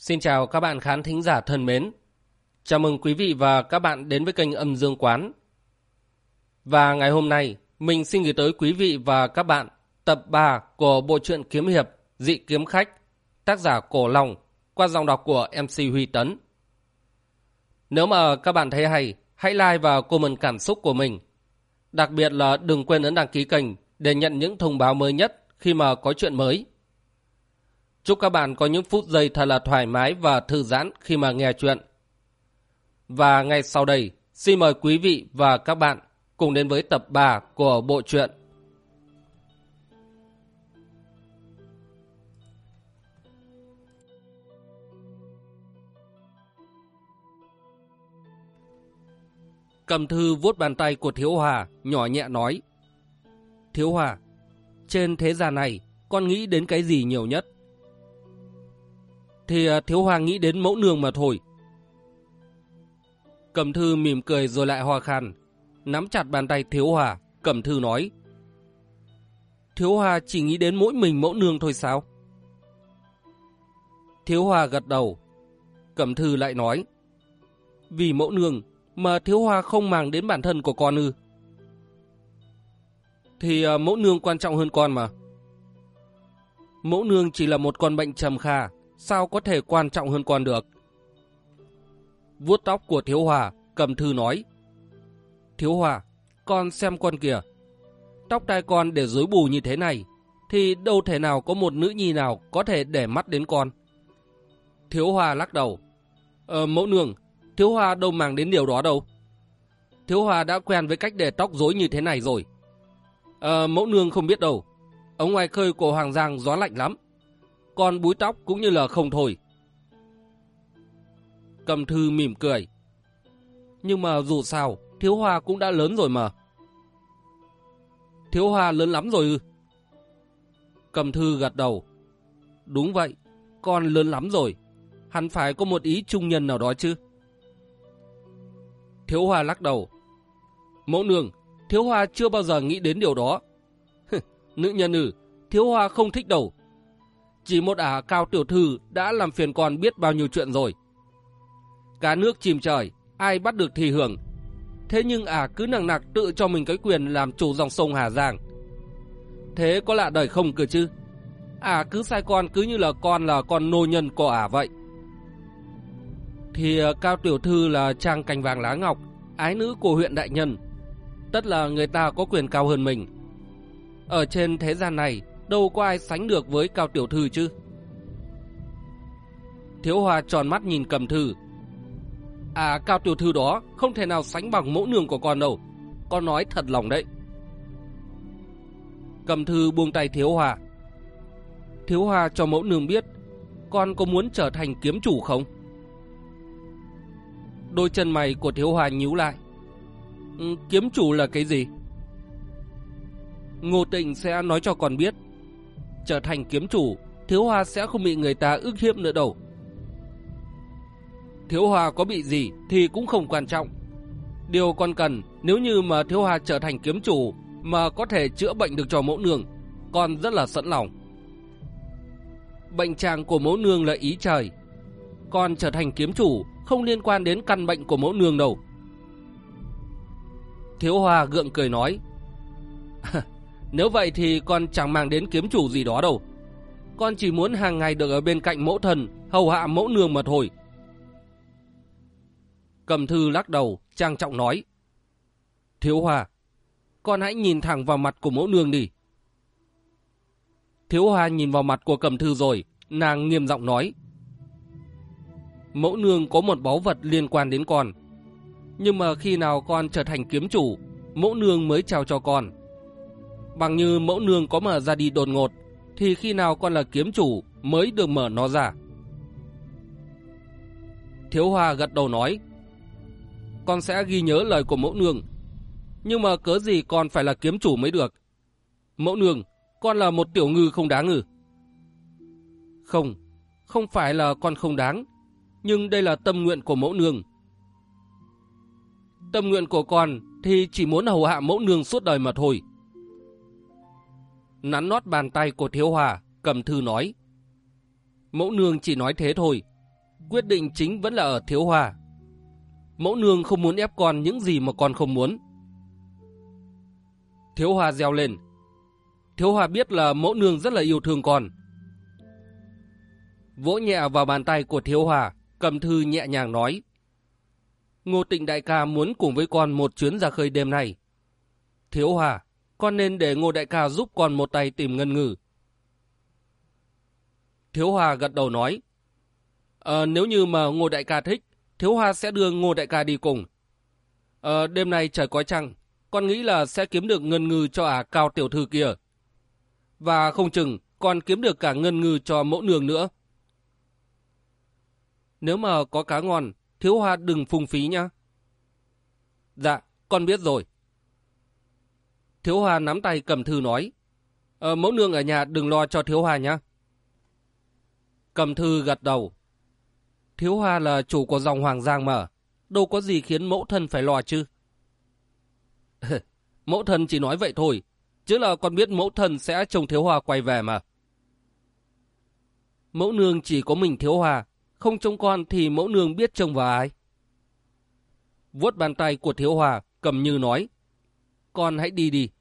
Xin chào các bạn khán thính giả thân mến. Chào mừng quý vị và các bạn đến với kênh Âm Dương Quán. Và ngày hôm nay, mình xin gửi tới quý vị và các bạn tập 3 của bộ truyện kiếm hiệp Dị Kiếm Khách, tác giả Cổ Long, qua giọng đọc của MC Huy Tấn. Nếu mà các bạn thấy hay, hãy like và comment cảm xúc của mình. Đặc biệt là đừng quên ấn đăng ký kênh để nhận những thông báo mới nhất khi mà có chuyện mới. Chúc các bạn có những phút giây thật là thoải mái và thư giãn khi mà nghe chuyện. Và ngay sau đây, xin mời quý vị và các bạn cùng đến với tập 3 của bộ truyện. Cầm Thư vuốt bàn tay của Thiếu Hòa, nhỏ nhẹ nói: Thiếu Hòa, trên thế gian này, con nghĩ đến cái gì nhiều nhất? Thì Thiếu Hòa nghĩ đến mẫu nương mà thôi. Cầm Thư mỉm cười rồi lại ho khan, nắm chặt bàn tay Thiếu Hòa. Cầm Thư nói: Thiếu Hòa chỉ nghĩ đến mỗi mình mẫu nương thôi sao? Thiếu Hòa gật đầu. Cầm Thư lại nói: Vì mẫu nương mà Thiếu Hòa không màng đến bản thân của con ư? Thì mẫu nương quan trọng hơn con mà. Mẫu nương chỉ là một con bệnh trầm kha, sao có thể quan trọng hơn con được? Vuốt tóc của Thiếu Hòa, Cầm Thư nói: Thiếu Hòa, con xem con kìa. Tóc tai con để rối bù như thế này, thì đâu thể nào có một nữ nhi nào có thể để mắt đến con. Thiếu Hòa lắc đầu: Mẫu nương, Thiếu Hòa đâu màng đến điều đó đâu. Thiếu Hòa đã quen với cách để tóc rối như thế này rồi. Mẫu nương không biết đâu. Ở ngoài khơi của Hoàng Giang gió lạnh lắm, con búi tóc cũng như là không thôi. Cầm Thư mỉm cười: Nhưng mà dù sao, Thiếu Hòa cũng đã lớn rồi mà. Thiếu Hòa lớn lắm rồi ư? Cầm Thư gật đầu: Đúng vậy, con lớn lắm rồi. Hẳn phải có một ý trung nhân nào đó chứ. Thiếu Hòa lắc đầu: Mẫu nương, Thiếu Hòa chưa bao giờ nghĩ đến điều đó. Nữ nhân ư? Thiếu Hòa không thích đâu. Chỉ một ả Cao tiểu thư đã làm phiền con biết bao nhiêu chuyện rồi. Cá nước chìm trời, ai bắt được thì hưởng. Thế nhưng ả cứ nằng nặc tự cho mình cái quyền làm chủ dòng sông Hà Giang. Thế có lạ đời không cơ chứ? Ả cứ sai con cứ như là con nô nhân của ả vậy. Thì Cao tiểu thư là trang cành vàng lá ngọc, ái nữ của huyện đại nhân. Tất là người ta có quyền cao hơn mình. Ở trên thế gian này, đâu có ai sánh được với Cao tiểu thư chứ. Thiếu Hòa tròn mắt nhìn Cầm Thư: Cao tiểu thư đó không thể nào sánh bằng mẫu nương của con đâu. Con nói thật lòng đấy. Cầm Thư buông tay Thiếu Hòa: Thiếu Hòa cho mẫu nương biết, con có muốn trở thành kiếm chủ không? Đôi chân mày của Thiếu Hòa nhíu lại. Kiếm chủ là cái gì? Ngô Tịnh sẽ nói cho con biết. Trở thành kiếm chủ, Thiếu Hòa sẽ không bị người ta ức hiếp nữa đâu. Thiếu Hòa có bị gì thì cũng không quan trọng. Điều con cần, nếu như mà Thiếu Hòa trở thành kiếm chủ mà có thể chữa bệnh được cho mẫu nương, con rất là sẵn lòng. Bệnh trạng của mẫu nương là ý trời. Con trở thành kiếm chủ không liên quan đến căn bệnh của mẫu nương đâu. Thiếu Hòa gượng cười nói: Nếu vậy thì con chẳng mang đến kiếm chủ gì đó đâu. Con chỉ muốn hàng ngày được ở bên cạnh mẫu thần, hầu hạ mẫu nương mà thôi. Cầm Thư lắc đầu, trang trọng nói: Thiếu Hòa, con hãy nhìn thẳng vào mặt của mẫu nương đi. Thiếu Hòa nhìn vào mặt của Cầm Thư rồi, nàng nghiêm giọng nói: Mẫu nương có một báu vật liên quan đến con. Nhưng mà khi nào con trở thành kiếm chủ, mẫu nương mới trao cho con. Bằng như mẫu nương có mở ra đi đột ngột, thì khi nào con là kiếm chủ mới được mở nó ra. Thiếu Hòa gật đầu nói: Con sẽ ghi nhớ lời của mẫu nương. Nhưng mà cớ gì con phải là kiếm chủ mới được? Mẫu nương, con là một tiểu ngư không đáng ư? Không, không phải là con không đáng, nhưng đây là tâm nguyện của mẫu nương. Tâm nguyện của con thì chỉ muốn hầu hạ mẫu nương suốt đời mà thôi. Nắn nót bàn tay của Thiếu Hòa, Cầm Thư nói: Mẫu nương chỉ nói thế thôi, quyết định chính vẫn là ở Thiếu Hòa. Mẫu nương không muốn ép con những gì mà con không muốn. Thiếu Hòa reo lên. Thiếu Hòa biết là mẫu nương rất là yêu thương con. Vỗ nhẹ vào bàn tay của Thiếu Hòa, Cẩm Thư nhẹ nhàng nói: Ngô Tịnh đại ca muốn cùng với con một chuyến ra khơi đêm nay. Thiếu Hòa, con nên để Ngô đại ca giúp con một tay tìm Ngân Ngừ. Thiếu Hòa gật đầu nói: Nếu như mà Ngô đại ca thích, Thiếu Hòa sẽ đưa Ngô đại ca đi cùng. Đêm nay trời có trăng, con nghĩ là sẽ kiếm được Ngân Ngừ cho Cao tiểu thư kia. Và không chừng còn kiếm được cả Ngân Ngừ cho mẫu nương nữa. Nếu mà có cá ngon, Thiếu Hòa đừng phung phí nhá. Dạ, con biết rồi. Thiếu Hòa nắm tay Cẩm Thư nói: Mẫu nương ở nhà đừng lo cho Thiếu Hòa nhá. Cẩm Thư gật đầu. Thiếu Hòa là chủ của dòng Hoàng Giang mà, đâu có gì khiến mẫu thân phải lo chứ. Mẫu thân chỉ nói vậy thôi, chứ là con biết mẫu thân sẽ trông Thiếu Hòa quay về mà. Mẫu nương chỉ có mình Thiếu Hòa, không trông con thì mẫu nương biết trông vào ai. Vuốt bàn tay của Thiếu Hòa, Cẩm Như nói: Con hãy đi đi.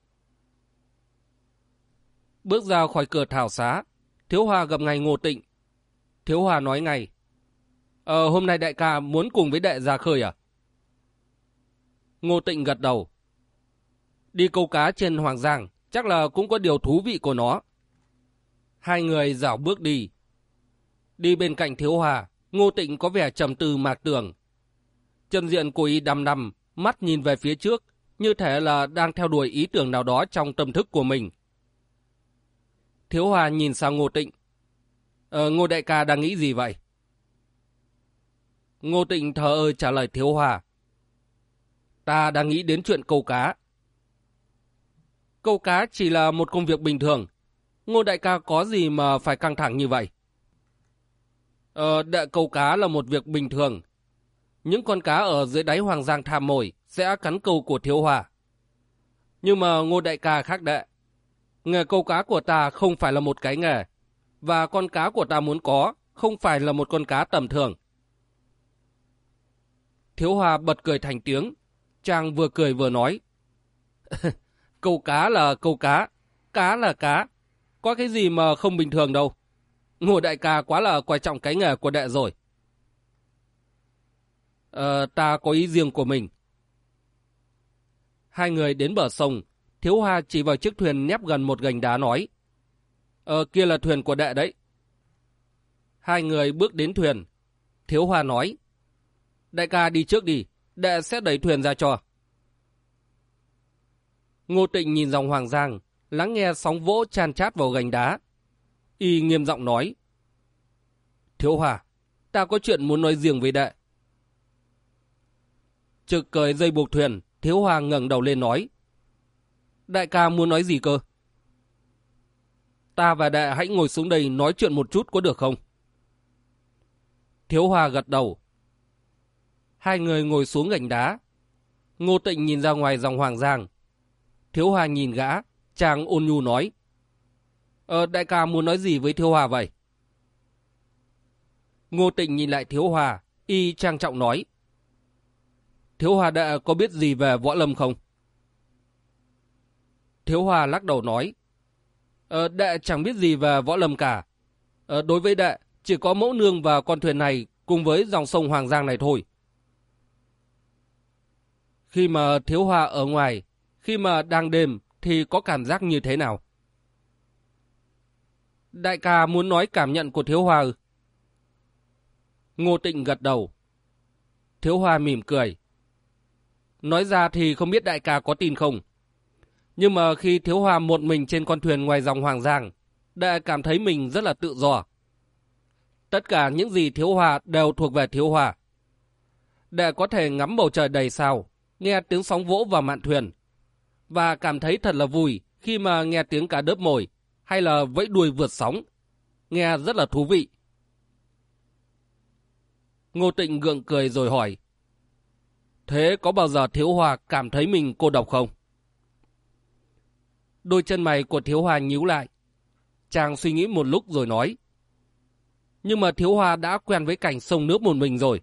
Bước ra khỏi cửa thảo xá, Thiếu Hòa gặp ngay Ngô Tịnh. Thiếu Hòa nói ngay: Hôm nay đại ca muốn cùng với đệ ra khơi à? Ngô Tịnh gật đầu. Đi câu cá trên Hoàng Giang chắc là cũng có điều thú vị của nó. Hai người dảo bước đi. Đi bên cạnh Thiếu Hòa, Ngô Tịnh có vẻ trầm tư mạc tưởng. Chân diện của y đăm đăm, mắt nhìn về phía trước, như thể là đang theo đuổi ý tưởng nào đó trong tâm thức của mình. Thiếu Hòa nhìn sang Ngô Tịnh. Ngô đại ca đang nghĩ gì vậy? Ngô Tịnh thờ ơ trả lời Thiếu Hòa: Ta đang nghĩ đến chuyện câu cá. Câu cá chỉ là một công việc bình thường. Ngô đại ca có gì mà phải căng thẳng như vậy? Đệ câu cá là một việc bình thường. Những con cá ở dưới đáy Hoàng Giang tham mồi sẽ cắn câu của Thiếu Hòa. Nhưng mà Ngô đại ca khác đệ. Nghề câu cá của ta không phải là một cái nghề. Và con cá của ta muốn có không phải là một con cá tầm thường. Thiếu Hòa bật cười thành tiếng. Chàng vừa cười vừa nói: Câu cá là câu cá là cá. Có cái gì mà không bình thường đâu. Ngô đại ca quá là quan trọng cái nghề của đệ rồi. Ta có ý riêng của mình. Hai người đến bờ sông. Thiếu Hòa chỉ vào chiếc thuyền nép gần một gành đá nói: Kia là thuyền của đệ đấy. Hai người bước đến thuyền. Thiếu Hòa nói: Đại ca đi trước đi, đệ sẽ đẩy thuyền ra cho. Ngô Tịnh nhìn dòng Hoàng Giang, lắng nghe sóng vỗ chan chát vào gành đá. Y nghiêm giọng nói: Thiếu Hòa, ta có chuyện muốn nói riêng với đệ. Trực cởi dây buộc thuyền, Thiếu Hòa ngẩng đầu lên nói: Đại ca muốn nói gì cơ? Ta và đệ hãy ngồi xuống đây nói chuyện một chút có được không? Thiếu Hòa gật đầu. Hai người ngồi xuống gành đá. Ngô Tịnh nhìn ra ngoài dòng Hoàng Giang. Thiếu Hòa nhìn gã, chàng ôn nhu nói: Đại ca muốn nói gì với Thiếu Hòa vậy? Ngô Tịnh nhìn lại Thiếu Hòa, y trang trọng nói: Thiếu Hòa đệ có biết gì về võ lâm không? Thiếu Hòa lắc đầu nói: Đệ chẳng biết gì về võ lâm cả. Đối với đệ, chỉ có mẫu nương và con thuyền này cùng với dòng sông Hoàng Giang này thôi. Khi mà Thiếu Hòa ở ngoài, khi mà đang đêm thì có cảm giác như thế nào? Đại ca muốn nói cảm nhận của Thiếu Hòa ư? Ngô Tịnh gật đầu. Thiếu Hòa mỉm cười. Nói ra thì không biết đại ca có tin không. Nhưng mà khi Thiếu Hòa một mình trên con thuyền ngoài dòng Hoàng Giang, đệ cảm thấy mình rất là tự do. Tất cả những gì Thiếu Hòa đều thuộc về Thiếu Hòa. Đệ có thể ngắm bầu trời đầy sao, nghe tiếng sóng vỗ vào mạn thuyền, và cảm thấy thật là vui khi mà nghe tiếng cá đớp mồi hay là vẫy đuôi vượt sóng. Nghe rất là thú vị. Ngô Tịnh gượng cười rồi hỏi: Thế có bao giờ Thiếu Hòa cảm thấy mình cô độc không? Đôi chân mày của Thiếu Hòa nhíu lại. Chàng suy nghĩ một lúc rồi nói: Nhưng mà Thiếu Hoa đã quen với cảnh sông nước một mình rồi.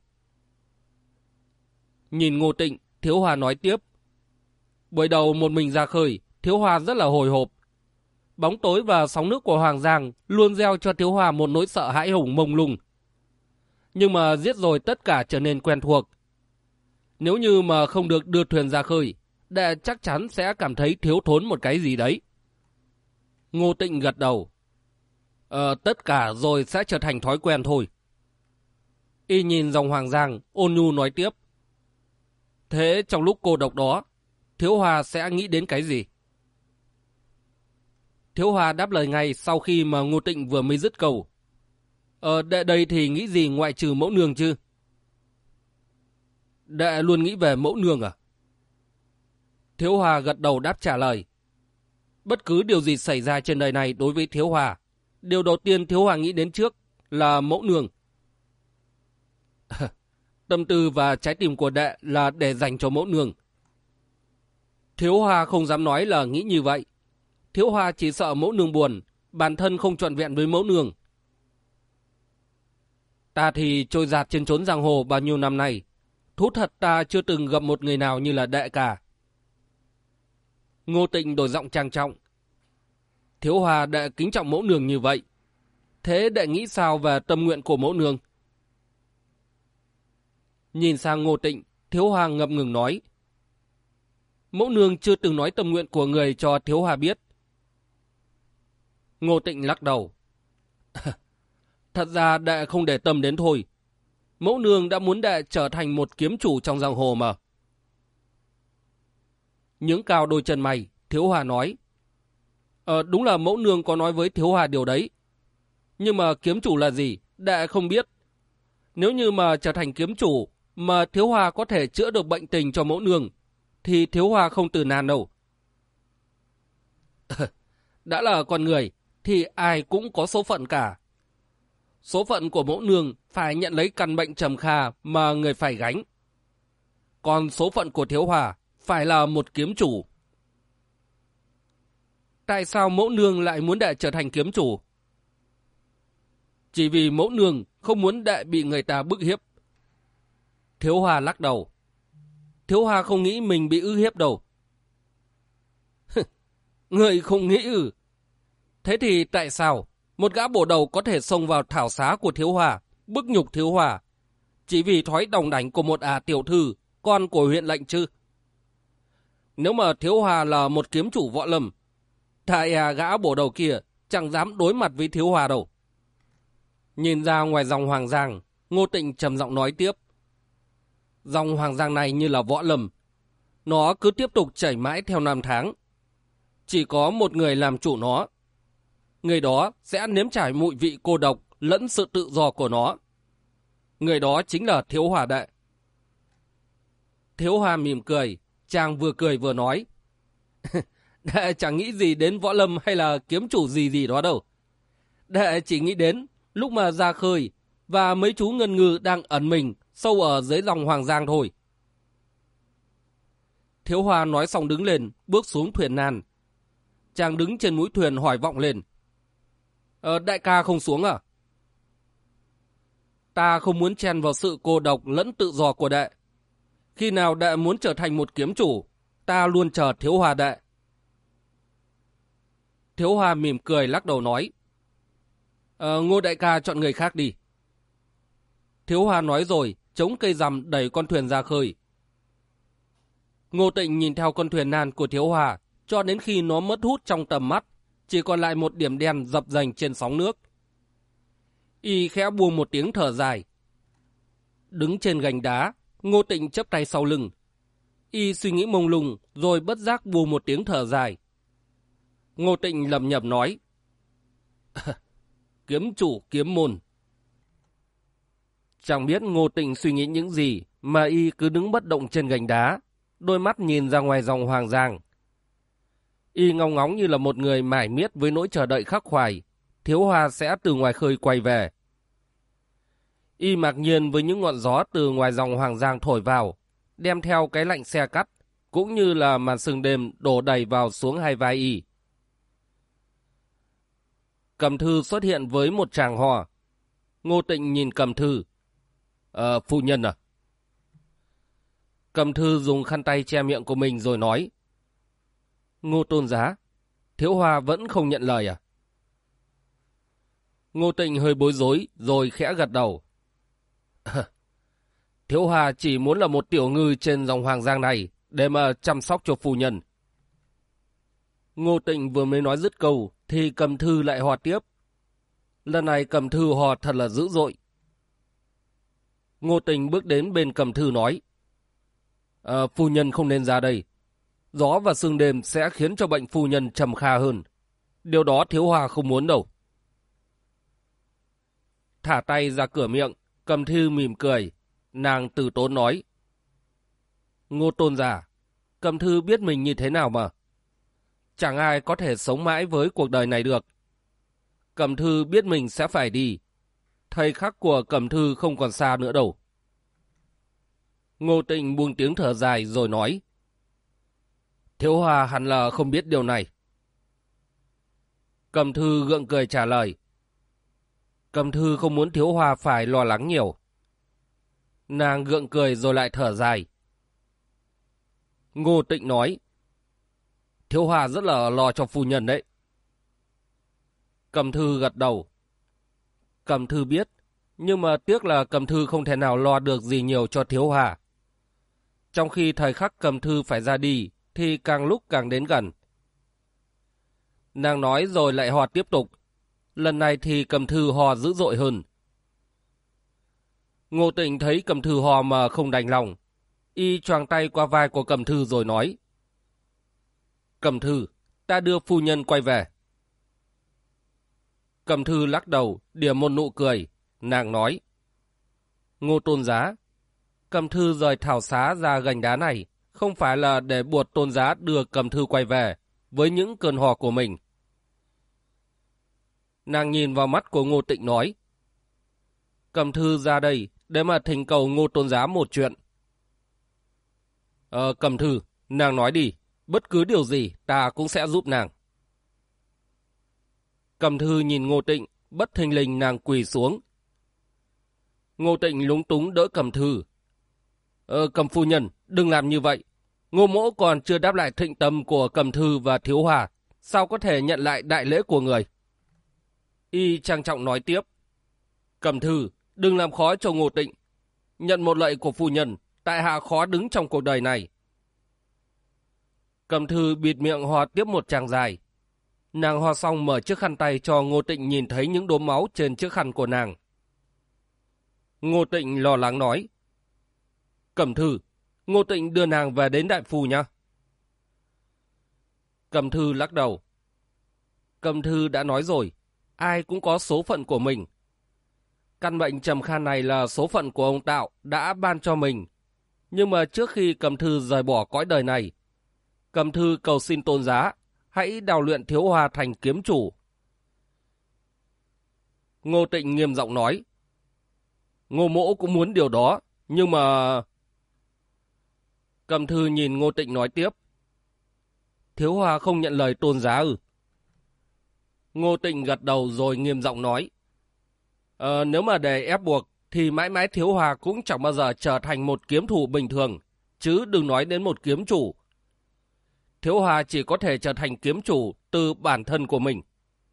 Nhìn Ngô Tịnh, Thiếu Hoa nói tiếp. Buổi đầu một mình ra khơi, Thiếu Hoa rất là hồi hộp. Bóng tối và sóng nước của Hoàng Giang luôn gieo cho Thiếu Hoa một nỗi sợ hãi hùng mông lung. Nhưng mà giết rồi tất cả trở nên quen thuộc. Nếu như mà không được đưa thuyền ra khơi, đệ chắc chắn sẽ cảm thấy thiếu thốn một cái gì đấy. Ngô Tịnh gật đầu. Tất cả rồi sẽ trở thành thói quen thôi. Y nhìn dòng Hoàng Giang, ôn nhu nói tiếp. Thế trong lúc cô độc đó, Thiếu Hoa sẽ nghĩ đến cái gì? Thiếu Hoa đáp lời ngay sau khi mà Ngô Tịnh vừa mới dứt câu. Đệ đây thì nghĩ gì ngoại trừ mẫu nương chứ? Đệ luôn nghĩ về mẫu nương à? Thiếu Hoa gật đầu đáp trả lời. Bất cứ điều gì xảy ra trên đời này đối với Thiếu Hoa, điều đầu tiên Thiếu Hoa nghĩ đến trước là mẫu nương. Tâm tư và trái tim của đệ là để dành cho mẫu nương. Thiếu Hoa không dám nói là nghĩ như vậy. Thiếu Hoa chỉ sợ mẫu nương buồn, bản thân không trọn vẹn với mẫu nương. Ta thì trôi dạt trên chốn giang hồ bao nhiêu năm nay. Thú thật ta chưa từng gặp một người nào như là đệ cả. Ngô Tịnh đổi giọng trang trọng. Thiếu Hoa đệ kính trọng mẫu nương như vậy. Thế đệ nghĩ sao về tâm nguyện của mẫu nương? Nhìn sang Ngô Tịnh, Thiếu Hoa ngập ngừng nói. Mẫu nương chưa từng nói tâm nguyện của người cho Thiếu Hoa biết. Ngô Tịnh lắc đầu. Thật ra đệ không để tâm đến thôi. Mẫu nương đã muốn đệ trở thành một kiếm chủ trong giang hồ mà. Nhướng cao đôi chân mày, Thiếu Hoa nói. Đúng là mẫu nương có nói với Thiếu Hoa điều đấy. Nhưng mà kiếm chủ là gì, đệ không biết. Nếu như mà trở thành kiếm chủ, mà Thiếu Hoa có thể chữa được bệnh tình cho mẫu nương, thì Thiếu Hoa không từ nan đâu. Đã là con người, thì ai cũng có số phận cả. Số phận của mẫu nương phải nhận lấy căn bệnh trầm kha mà người phải gánh. Còn số phận của Thiếu Hoa phải là một kiếm chủ. Tại sao mẫu nương lại muốn đệ trở thành kiếm chủ? Chỉ vì mẫu nương không muốn đệ bị người ta bức hiếp. Thiếu Hoa lắc đầu. Thiếu Hoa không nghĩ mình bị ức hiếp đâu. Người không nghĩ ư? Thế thì tại sao một gã bổ đầu có thể xông vào thảo xá của Thiếu Hoa, bức nhục Thiếu Hoa, chỉ vì thói đồng đảnh của một tiểu thư, con của huyện lệnh chứ? Nếu mà Thiếu Hoa là một kiếm chủ võ lâm, tại gã bổ đầu kia chẳng dám đối mặt với Thiếu Hoa đâu. Nhìn ra ngoài dòng Hoàng Giang, Ngô Tịnh trầm giọng nói tiếp. Dòng Hoàng Giang này như là võ lâm, nó cứ tiếp tục chảy mãi theo năm tháng. Chỉ có một người làm chủ nó. Người đó sẽ nếm trải mùi vị cô độc lẫn sự tự do của nó. Người đó chính là Thiếu Hoa đệ. Thiếu Hoa mỉm cười, chàng vừa cười vừa nói. Đệ chẳng nghĩ gì đến võ lâm hay là kiếm chủ gì gì đó đâu. Đệ chỉ nghĩ đến lúc mà ra khơi và mấy chú ngân ngư đang ẩn mình sâu ở dưới dòng Hoàng Giang thôi. Thiếu Hoa nói xong đứng lên, bước xuống thuyền nan. Chàng đứng trên mũi thuyền hỏi vọng lên. Đại ca không xuống à? Ta không muốn chen vào sự cô độc lẫn tự do của đệ. Khi nào đệ muốn trở thành một kiếm chủ, ta luôn chờ Thiếu Hoa đệ. Thiếu Hoa mỉm cười lắc đầu nói. Ngô đại ca chọn người khác đi. Thiếu Hoa nói rồi, chống cây rằm đẩy con thuyền ra khơi. Ngô Tịnh nhìn theo con thuyền nan của Thiếu Hoa, cho đến khi nó mất hút trong tầm mắt, chỉ còn lại một điểm đen dập dềnh trên sóng nước. Y khẽ buông một tiếng thở dài. Đứng trên gành đá, Ngô Tịnh chắp tay sau lưng. Y suy nghĩ mông lung, rồi bất giác buông một tiếng thở dài. Ngô Tịnh lẩm nhẩm nói. Kiếm chủ kiếm môn. Chẳng biết Ngô Tịnh suy nghĩ những gì, mà Y cứ đứng bất động trên gành đá, đôi mắt nhìn ra ngoài dòng Hoàng Giang. Y ngóng ngóng như là một người mải miết với nỗi chờ đợi khắc khoải, Thiếu Hoa sẽ từ ngoài khơi quay về. Y ngạc nhiên với những ngọn gió từ ngoài dòng Hoàng Giang thổi vào, đem theo cái lạnh xe cắt, cũng như là màn sương đêm đổ đầy vào xuống hai vai Y. Cầm thư xuất hiện với một tràng hò. Ngô Tịnh nhìn Cầm Thư. Phu nhân à? Cầm Thư dùng khăn tay che miệng của mình rồi nói. Ngô tôn giá, Thiếu Hoa vẫn không nhận lời à? Ngô Tịnh hơi bối rối rồi khẽ gật đầu. Thiếu Hoa chỉ muốn là một tiểu ngư trên dòng Hoàng Giang này để mà chăm sóc cho phu nhân. Ngô Tịnh vừa mới nói dứt câu thì Cầm Thư lại hò tiếp. Lần này Cầm Thư hò thật là dữ dội. Ngô Tịnh bước đến bên Cầm Thư nói. Phu nhân không nên ra đây. Gió và sương đêm sẽ khiến cho bệnh phu nhân trầm kha hơn. Điều đó Thiếu Hoa không muốn đâu. Thả tay ra cửa miệng, Cầm Thư mỉm cười. Nàng từ tốn nói. Ngô tôn giả, Cầm Thư biết mình như thế nào mà. Chẳng ai có thể sống mãi với cuộc đời này được. Cầm Thư biết mình sẽ phải đi. Thời khắc của Cầm Thư không còn xa nữa đâu. Ngô Tịnh buông tiếng thở dài rồi nói. Thiếu Hoa hẳn là không biết điều này. Cầm Thư gượng cười trả lời. Cầm Thư không muốn Thiếu Hoa phải lo lắng nhiều. Nàng gượng cười rồi lại thở dài. Ngô Tịnh nói. Thiếu Hoa rất là lo cho phu nhân đấy. Cầm Thư gật đầu. Cầm Thư biết, nhưng mà tiếc là Cầm Thư không thể nào lo được gì nhiều cho Thiếu Hoa. Trong khi thời khắc Cầm Thư phải ra đi thì càng lúc càng đến gần. Nàng nói rồi lại hò tiếp tục. Lần này thì Cầm Thư hò dữ dội hơn. Ngô Tịnh thấy Cầm Thư hò mà không đành lòng. Y choàng tay qua vai của Cầm Thư rồi nói. Cầm Thư, ta đưa phu nhân quay về. Cầm Thư lắc đầu, điểm một nụ cười. Nàng nói. Ngô tôn giá, Cầm Thư rời thảo xá ra gành đá này không phải là để buộc tôn giá đưa Cầm Thư quay về với những cơn hò của mình. Nàng nhìn vào mắt của Ngô Tịnh nói. Cầm Thư ra đây để mà thỉnh cầu Ngô tôn giá một chuyện. Cầm Thư, nàng nói đi, bất cứ điều gì ta cũng sẽ giúp nàng. Cầm Thư nhìn Ngô Tịnh, bất thình lình nàng quỳ xuống. Ngô Tịnh lúng túng đỡ Cầm Thư. Cầm phu nhân, đừng làm như vậy. Ngô mỗ còn chưa đáp lại thịnh tâm của Cầm Thư và Thiếu Hoa, sao có thể nhận lại đại lễ của người? Y trang trọng nói tiếp. Cầm Thư, đừng làm khó cho Ngô Tịnh. Nhận một lạy của phu nhân, tại hạ khó đứng trong cuộc đời này. Cầm Thư bịt miệng ho tiếp một tràng dài. Nàng ho xong mở chiếc khăn tay cho Ngô Tịnh nhìn thấy những đốm máu trên chiếc khăn của nàng. Ngô Tịnh lo lắng nói. Cầm Thư, Ngô Tịnh đưa nàng về đến đại phu nhá. Cầm Thư lắc đầu. Cầm Thư đã nói rồi, ai cũng có số phận của mình. Căn bệnh trầm kha này là số phận của ông Tạo đã ban cho mình. Nhưng mà trước khi Cầm Thư rời bỏ cõi đời này, Cầm Thư cầu xin tôn giá, hãy đào luyện Thiếu Hoa thành kiếm chủ. Ngô Tịnh nghiêm giọng nói. Ngô mỗ cũng muốn điều đó, nhưng mà... Cầm Thư nhìn Ngô Tịnh nói tiếp. Thiếu Hoa không nhận lời tôn giá ư? Ngô Tịnh gật đầu rồi nghiêm giọng nói. Nếu mà để ép buộc, thì mãi mãi Thiếu Hoa cũng chẳng bao giờ trở thành một kiếm thủ bình thường, chứ đừng nói đến một kiếm chủ. Thiếu Hoa chỉ có thể trở thành kiếm chủ từ bản thân của mình.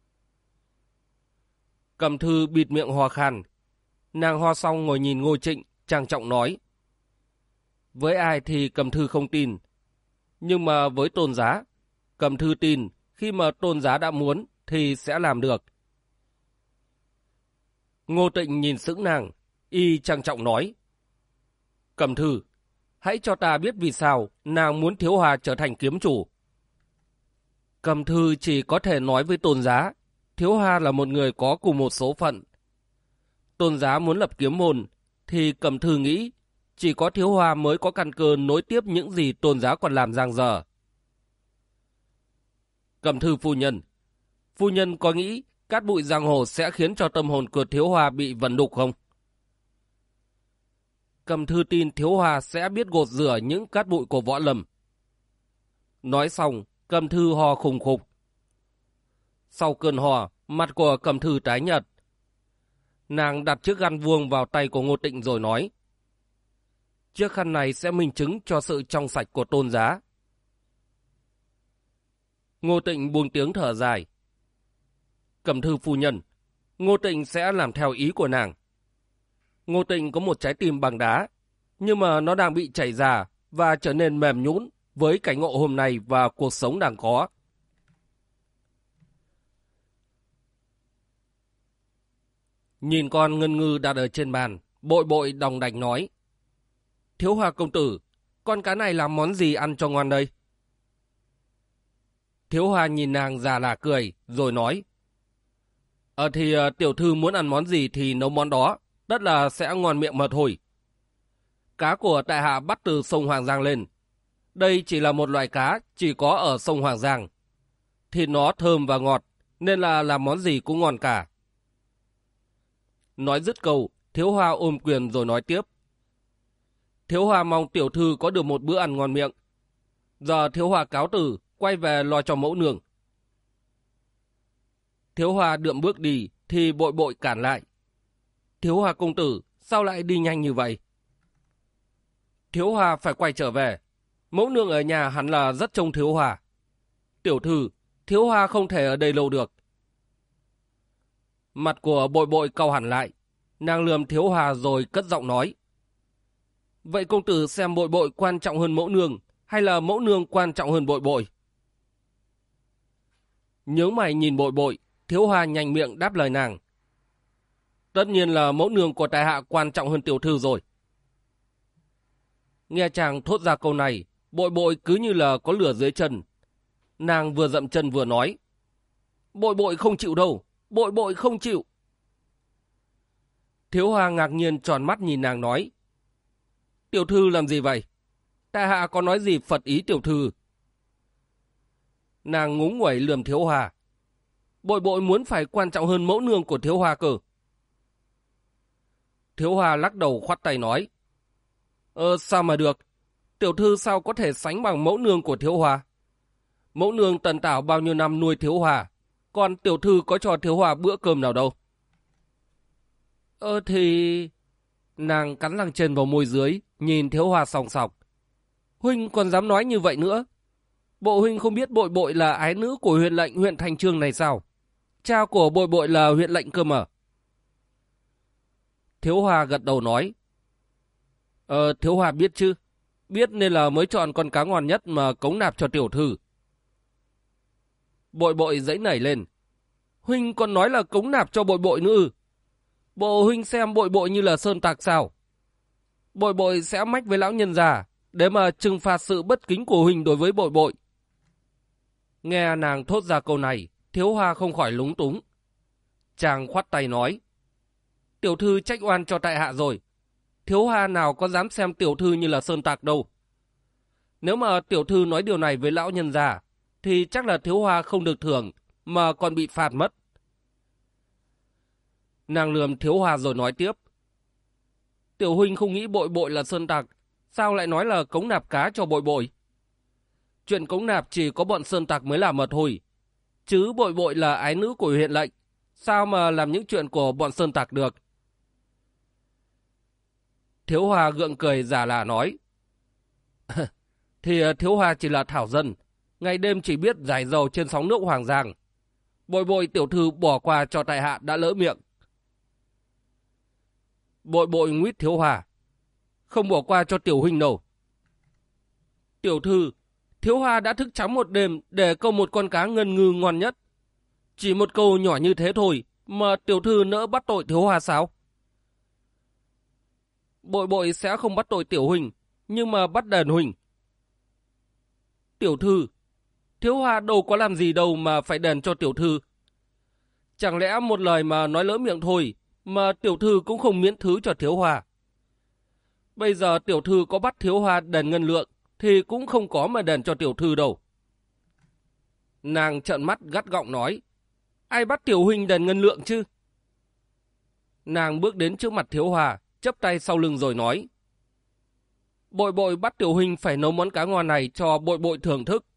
Cầm Thư bịt miệng ho khan. Nàng ho xong ngồi nhìn Ngô Trịnh, trang trọng nói. Với ai thì Cầm Thư không tin. Nhưng mà với tôn giá, Cầm Thư tin khi mà tôn giá đã muốn thì sẽ làm được. Ngô Tịnh nhìn sững nàng, y trang trọng nói. Cầm Thư, hãy cho ta biết vì sao nàng muốn Thiếu Hoa trở thành kiếm chủ. Cầm Thư chỉ có thể nói với tôn giá, Thiếu Hoa là một người có cùng một số phận. Tôn giá muốn lập kiếm môn, thì Cầm Thư nghĩ chỉ có Thiếu Hoa mới có căn cơ nối tiếp những gì tôn giá còn làm dang dở. Cầm Thư phu nhân có nghĩ cát bụi giang hồ sẽ khiến cho tâm hồn của Thiếu Hoa bị vần đục không? Cầm Thư tin Thiếu Hoa sẽ biết gột rửa những cát bụi của võ lâm. Nói xong, Cầm Thư ho khùng khục. Sau cơn ho, mặt của Cầm Thư tái nhợt. Nàng đặt chiếc khăn vuông vào tay của Ngô Tịnh rồi nói: chiếc khăn này sẽ minh chứng cho sự trong sạch của Tôn giá. Ngô Tịnh buông tiếng thở dài. Cẩm thư phu nhân, Ngô Tịnh sẽ làm theo ý của nàng. Ngô Tịnh có một trái tim bằng đá, nhưng mà nó đang bị chảy ra và trở nên mềm nhũn với cảnh ngộ hôm nay và cuộc sống đang có. Nhìn con ngân ngư đặt ở trên bàn, Bội Bội đòng đạch nói: Thiếu Hoa công tử, con cá này làm món gì ăn cho ngon đây? Thiếu Hoa nhìn nàng già là cười, rồi nói: thì tiểu thư muốn ăn món gì thì nấu món đó, tất là sẽ ngon miệng mà thôi. Cá của tại hạ bắt từ sông Hoàng Giang lên. Đây chỉ là một loại cá chỉ có ở sông Hoàng Giang. Thịt nó thơm và ngọt, nên là làm món gì cũng ngon cả. Nói dứt câu, Thiếu Hoa ôm quyền rồi nói tiếp: Thiếu Hoa mong tiểu thư có được một bữa ăn ngon miệng. Giờ Thiếu Hoa cáo từ, quay về lo cho mẫu nương. Thiếu Hoa đượm bước đi, thì Bội Bội cản lại: Thiếu Hoa công tử, sao lại đi nhanh như vậy? Thiếu Hoa phải quay trở về. Mẫu nương ở nhà hẳn là rất trông Thiếu Hoa. Tiểu thư, Thiếu Hoa không thể ở đây lâu được. Mặt của Bội Bội cau hẳn lại. Nàng lườm Thiếu Hoa rồi cất giọng nói: Vậy công tử xem Bội Bội quan trọng hơn mẫu nương, hay là mẫu nương quan trọng hơn Bội Bội? Nhớ mày nhìn Bội Bội, Thiếu Hoa nhanh miệng đáp lời nàng: Tất nhiên là mẫu nương của tại hạ quan trọng hơn tiểu thư rồi. Nghe chàng thốt ra câu này, Bội Bội cứ như là có lửa dưới chân. Nàng vừa dậm chân vừa nói: Bội Bội không chịu đâu, Bội Bội không chịu. Thiếu Hoa ngạc nhiên tròn mắt nhìn nàng nói: Tiểu thư làm gì vậy? Tại hạ có nói gì phật ý tiểu thư? Nàng ngúng nguẩy lườm Thiếu Hoa: Bội Bội muốn phải quan trọng hơn mẫu nương của Thiếu Hoa cơ. Thiếu Hoa lắc đầu khoát tay nói: Sao mà được? Tiểu thư sao có thể sánh bằng mẫu nương của Thiếu Hoa? Mẫu nương tần tảo bao nhiêu năm nuôi Thiếu Hoa, còn tiểu thư có cho Thiếu Hoa bữa cơm nào đâu. Thì... Nàng cắn răng trên vào môi dưới, nhìn Thiếu Hoa sòng sọc. Huynh còn dám nói như vậy nữa? Bộ huynh không biết Bội Bội là ái nữ của huyện lệnh huyện Thành Chương này sao? Cha của Bội Bội là huyện lệnh cơ mà. Thiếu Hoa gật đầu nói: Thiếu Hoa biết chứ. Biết nên là mới chọn con cá ngon nhất mà cống nạp cho tiểu thư. Bội Bội giãy nảy lên: Huynh còn nói là cống nạp cho Bội Bội nữa. Bộ huynh xem Bội Bội như là sơn tạc sao? Bội Bội sẽ mách với lão nhân già để mà trừng phạt sự bất kính của huynh đối với Bội Bội. Nghe nàng thốt ra câu này, Thiếu Hoa không khỏi lúng túng. Chàng khoát tay nói: Tiểu thư trách oan cho tại hạ rồi. Thiếu Hoa nào có dám xem tiểu thư như là sơn tạc đâu. Nếu mà tiểu thư nói điều này với lão nhân già, thì chắc là Thiếu Hoa không được thưởng, mà còn bị phạt mất. Nàng lườm Thiếu Hoa rồi nói tiếp: Tiểu huynh không nghĩ Bội Bội là sơn tạc, sao lại nói là cống nạp cá cho Bội Bội? Chuyện cống nạp chỉ có bọn sơn tạc mới làm mà thôi. Chứ Bội Bội là ái nữ của huyện lệnh, sao mà làm những chuyện của bọn sơn tạc được? Thiếu Hoa gượng cười giả lả nói: Thì Thiếu Hoa chỉ là thảo dân, ngày đêm chỉ biết giải dầu trên sóng nước Hoàng Giang. Bội Bội tiểu thư bỏ qua cho tại hạ đã lỡ miệng. Bội Bội nguyết Thiếu Hoa: Không bỏ qua cho tiểu huynh đâu. Tiểu thư, Thiếu Hoa đã thức trắng một đêm để câu một con cá ngân ngư ngon nhất. Chỉ một câu nhỏ như thế thôi mà tiểu thư nỡ bắt tội Thiếu Hoa sao? Bội Bội sẽ không bắt tội tiểu huynh, nhưng mà bắt đền huynh. Tiểu thư, Thiếu Hoa đâu có làm gì đâu mà phải đền cho tiểu thư. Chẳng lẽ một lời mà nói lỡ miệng thôi mà tiểu thư cũng không miễn thứ cho Thiếu Hoa? Bây giờ tiểu thư có bắt Thiếu Hoa đền ngân lượng thì cũng không có mà đền cho tiểu thư đâu. Nàng trợn mắt gắt gọng nói: Ai bắt tiểu huynh đền ngân lượng chứ? Nàng bước đến trước mặt Thiếu Hoa, chắp tay sau lưng rồi nói: Bội Bội bắt tiểu huynh phải nấu món cá ngon này cho Bội Bội thưởng thức.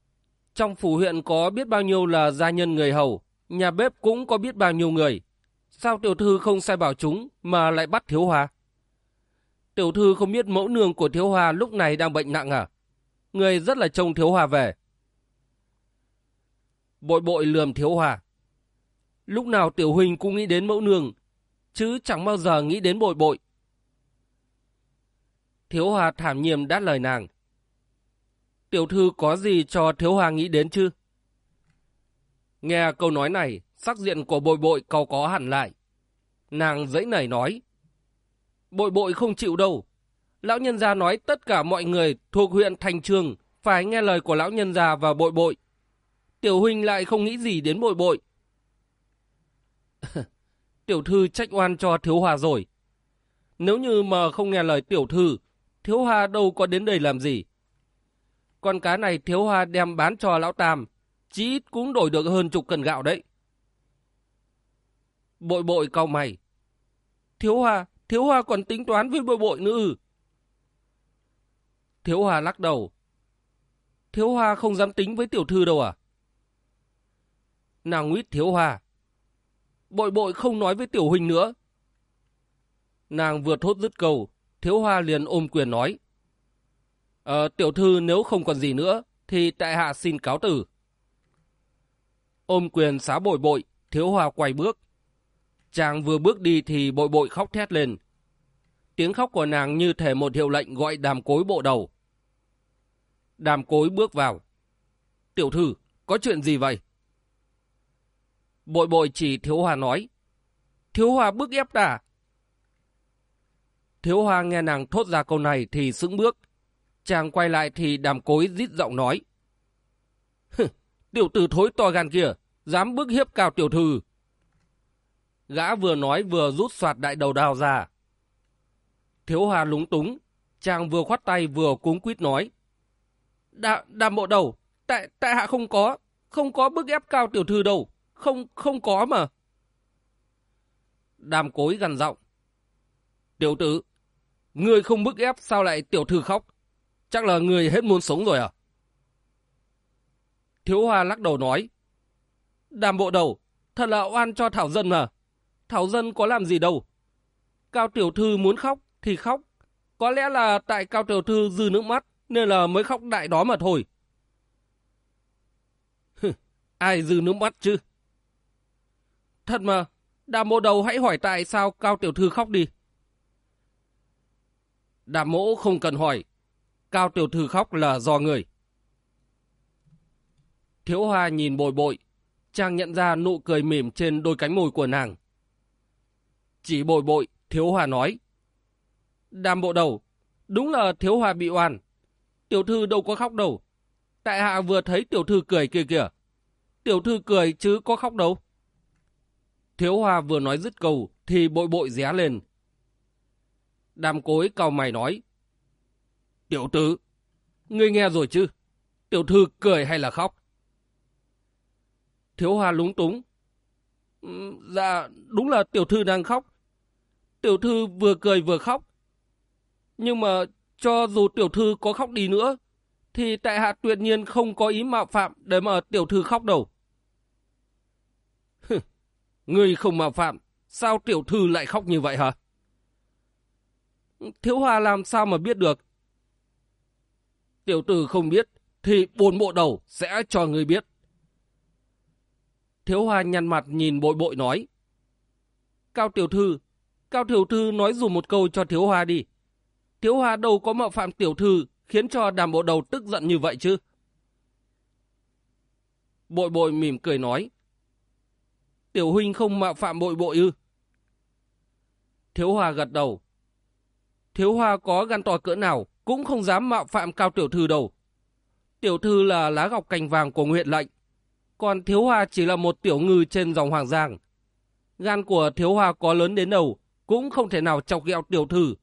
Trong phủ huyện có biết bao nhiêu là gia nhân người hầu, nhà bếp cũng có biết bao nhiêu người. Sao tiểu thư không sai bảo chúng mà lại bắt Thiếu Hoa? Tiểu thư không biết mẫu nương của Thiếu Hoa lúc này đang bệnh nặng à? Người rất là trông Thiếu Hoa về. Bội bội lườm Thiếu Hoa. Lúc nào tiểu huynh cũng nghĩ đến mẫu nương, chứ chẳng bao giờ nghĩ đến bội bội. Thiếu Hoa thản nhiên đáp lời nàng. Tiểu thư có gì cho Thiếu Hoa nghĩ đến chứ? Nghe câu nói này, sắc diện của bội bội cau có hẳn lại. Nàng giãy nảy nói. Bội bội không chịu đâu. Lão nhân gia nói tất cả mọi người thuộc huyện Thành Trường phải nghe lời của lão nhân gia và bội bội. Tiểu huynh lại không nghĩ gì đến bội bội. Tiểu thư trách oan cho Thiếu Hoa rồi. Nếu như mà không nghe lời tiểu thư, Thiếu Hoa đâu có đến đây làm gì. Con cá này Thiếu Hoa đem bán cho lão Tam, chí ít cũng đổi được hơn chục cân gạo đấy. Bội bội cau mày. Thiếu Hoa còn tính toán với bội bội nữa. Thiếu Hoa lắc đầu. Thiếu Hoa không dám tính với tiểu thư đâu à? Nàng nguyết Thiếu Hoa. Bội bội không nói với tiểu huynh nữa. Nàng vừa thốt dứt câu, Thiếu Hoa liền ôm quyền nói. Tiểu thư nếu không còn gì nữa, thì tại hạ xin cáo từ. Ôm quyền xá bội bội, Thiếu Hoa quay bước. Chàng vừa bước đi thì bội bội khóc thét lên. Tiếng khóc của nàng như thể một hiệu lệnh gọi Đàm Cối bộ đầu. Đàm Cối bước vào. Tiểu thư, có chuyện gì vậy? Bội bội chỉ Thiếu Hoa nói. Thiếu Hoa bức ép ta. Thiếu Hoa nghe nàng thốt ra câu này thì sững bước. Chàng quay lại thì Đàm Cối rít giọng nói. Tiểu tử thối to gan kia, dám bức hiếp Cao tiểu thư. Gã vừa nói vừa rút soạt đại đầu đao ra. Thiếu Hoa lúng túng, chàng vừa khoát tay vừa cuống quýt nói. Đàm bộ đầu, tại hạ không có bức ép Cao tiểu thư đâu, không có mà. Đàm Cối gằn giọng. Tiểu tử, ngươi không bức ép sao lại tiểu thư khóc? Chắc là ngươi hết muốn sống rồi à? Thiếu Hoa lắc đầu nói. Đàm bộ đầu, thật là oan cho Thảo Dân mà. Thảo Dân có làm gì đâu. Cao tiểu thư muốn khóc thì khóc. Có lẽ là tại Cao tiểu thư dư nước mắt nên là mới khóc đại đó mà thôi. Ai dư nước mắt chứ? Thật mà, Đàm bộ đầu hãy hỏi tại sao Cao tiểu thư khóc đi. Đàm mỗ không cần hỏi. Cao tiểu thư khóc là do người. Thiếu Hoa nhìn bội bội. Chàng nhận ra nụ cười mỉm trên đôi cánh môi của nàng. Chỉ bội bội, Thiếu Hoa nói. Đàm bộ đầu, đúng là Thiếu Hoa bị oan. Tiểu thư đâu có khóc đâu. Tại hạ vừa thấy tiểu thư cười kia kìa. Tiểu thư cười chứ có khóc đâu. Thiếu Hoa vừa nói dứt câu thì bội bội ré lên. Đàm Cối cau mày nói. Tiểu tử, ngươi nghe rồi chứ? Tiểu thư cười hay là khóc? Thiếu Hoa lúng túng. Dạ, đúng là tiểu thư đang khóc. Tiểu thư vừa cười vừa khóc. Nhưng mà cho dù tiểu thư có khóc đi nữa, thì tại hạ tuyệt nhiên không có ý mạo phạm để mà tiểu thư khóc đâu. Ngươi không mạo phạm, sao tiểu thư lại khóc như vậy hả? Thiếu Hoa làm sao mà biết được? Tiểu tử không biết, thì bổn bộ đầu sẽ cho ngươi biết. Thiếu Hoa nhăn mặt nhìn bội bội nói. Cao tiểu thư nói dùm một câu cho Thiếu Hoa đi. Thiếu Hoa đâu có mạo phạm tiểu thư, khiến cho Đàm bộ đầu tức giận như vậy chứ. Bội bội mỉm cười nói. Tiểu huynh không mạo phạm bội bội ư? Thiếu Hoa gật đầu. Thiếu Hoa có gan to cỡ nào cũng không dám mạo phạm Cao tiểu thư đâu. Tiểu thư là lá ngọc cành vàng của huyện lệnh, còn Thiếu Hoa chỉ là một tiểu ngư trên dòng Hoàng Giang. Gan của Thiếu Hoa có lớn đến đâu cũng không thể nào chọc ghẹo tiểu thư.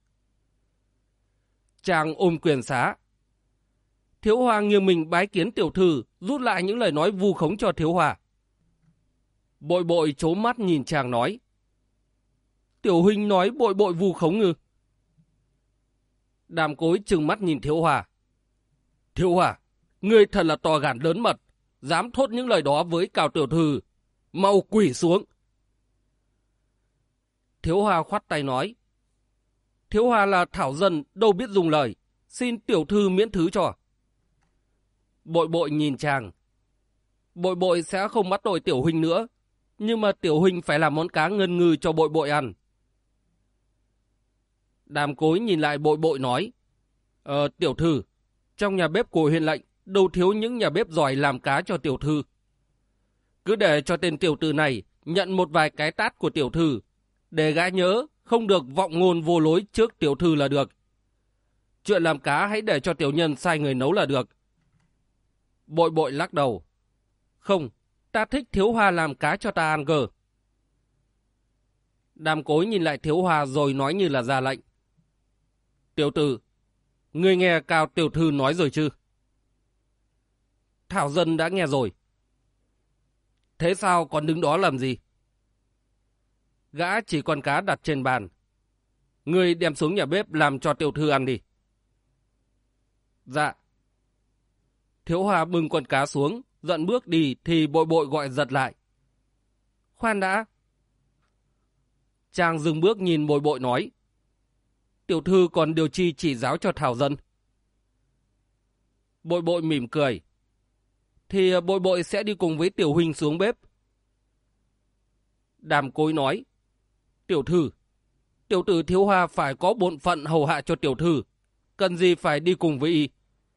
Chàng ôm quyền xá. Thiếu Hoa nghiêng mình bái kiến tiểu thư, rút lại những lời nói vu khống cho Thiếu Hoa. Bội bội trố mắt nhìn chàng nói. Tiểu huynh nói bội bội vu khống ư? Đàm Cối trừng mắt nhìn Thiếu Hoa. Thiếu Hoa, ngươi thật là to gan lớn mật, dám thốt những lời đó với Cao tiểu thư. Mau quỳ xuống. Thiếu Hoa khoát tay nói. Thiếu Hoa là thảo dân, đâu biết dùng lời. Xin tiểu thư miễn thứ cho. Bội bội nhìn chàng. Bội bội sẽ không bắt tội tiểu huynh nữa. Nhưng mà tiểu huynh phải làm món cá ngân ngư cho bội bội ăn. Đàm Cối nhìn lại bội bội nói. Tiểu thư, trong nhà bếp của huyện lệnh đâu thiếu những nhà bếp giỏi làm cá cho tiểu thư. Cứ để cho tên tiểu tử này nhận một vài cái tát của tiểu thư, để gã nhớ không được vọng ngôn vô lối trước tiểu thư là được. Chuyện làm cá hãy để cho tiểu nhân sai người nấu là được. Bội bội lắc đầu. Không, ta thích Thiếu Hoa làm cá cho ta ăn cơ. Đàm Cối nhìn lại Thiếu Hoa rồi nói như là ra lệnh. Tiểu tử, ngươi nghe Cao tiểu thư nói rồi chứ? Thảo dân đã nghe rồi. Thế sao còn đứng đó làm gì? Gã chỉ con cá đặt trên bàn. Ngươi đem xuống nhà bếp làm cho tiểu thư ăn đi. Dạ. Thiếu Hoa bưng con cá xuống, dận bước đi thì bội bội gọi giật lại. Khoan đã. Chàng dừng bước nhìn bội bội nói. Tiểu thư còn điều chi chỉ giáo cho thảo dân. Bội bội mỉm cười. Thì bội bội sẽ đi cùng với tiểu huynh xuống bếp. Đàm Cối nói. Tiểu thư, tiểu tử Thiếu Hoa phải có bổn phận hầu hạ cho tiểu thư. Cần gì phải đi cùng với y?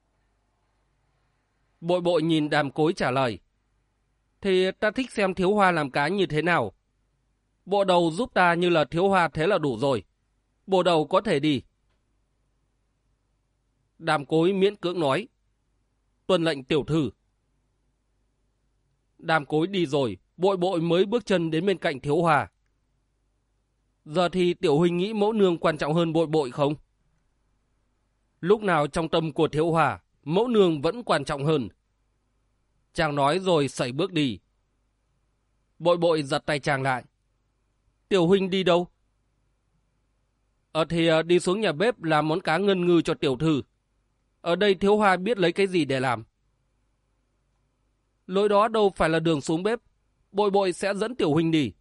Bội bội nhìn Đàm Cối trả lời. Thì ta thích xem Thiếu Hoa làm cá như thế nào. Bộ đầu giúp ta như là Thiếu Hoa thế là đủ rồi. Bộ đầu có thể đi. Đàm Cối miễn cưỡng nói. Tuân lệnh tiểu thư. Đàm Cối đi rồi, bội bội mới bước chân đến bên cạnh Thiếu Hoa. Giờ thì tiểu huynh nghĩ mẫu nương quan trọng hơn bội bội không? Lúc nào trong tâm của Thiếu Hoa, mẫu nương vẫn quan trọng hơn. Chàng nói rồi sẩy bước đi. Bội bội giật tay chàng lại. Tiểu huynh đi đâu? Thì đi xuống nhà bếp làm món cá ngân ngư cho tiểu thư. Ở đây Thiếu Hoa biết lấy cái gì để làm. Lối đó đâu phải là đường xuống bếp. Bội bội sẽ dẫn tiểu huynh đi.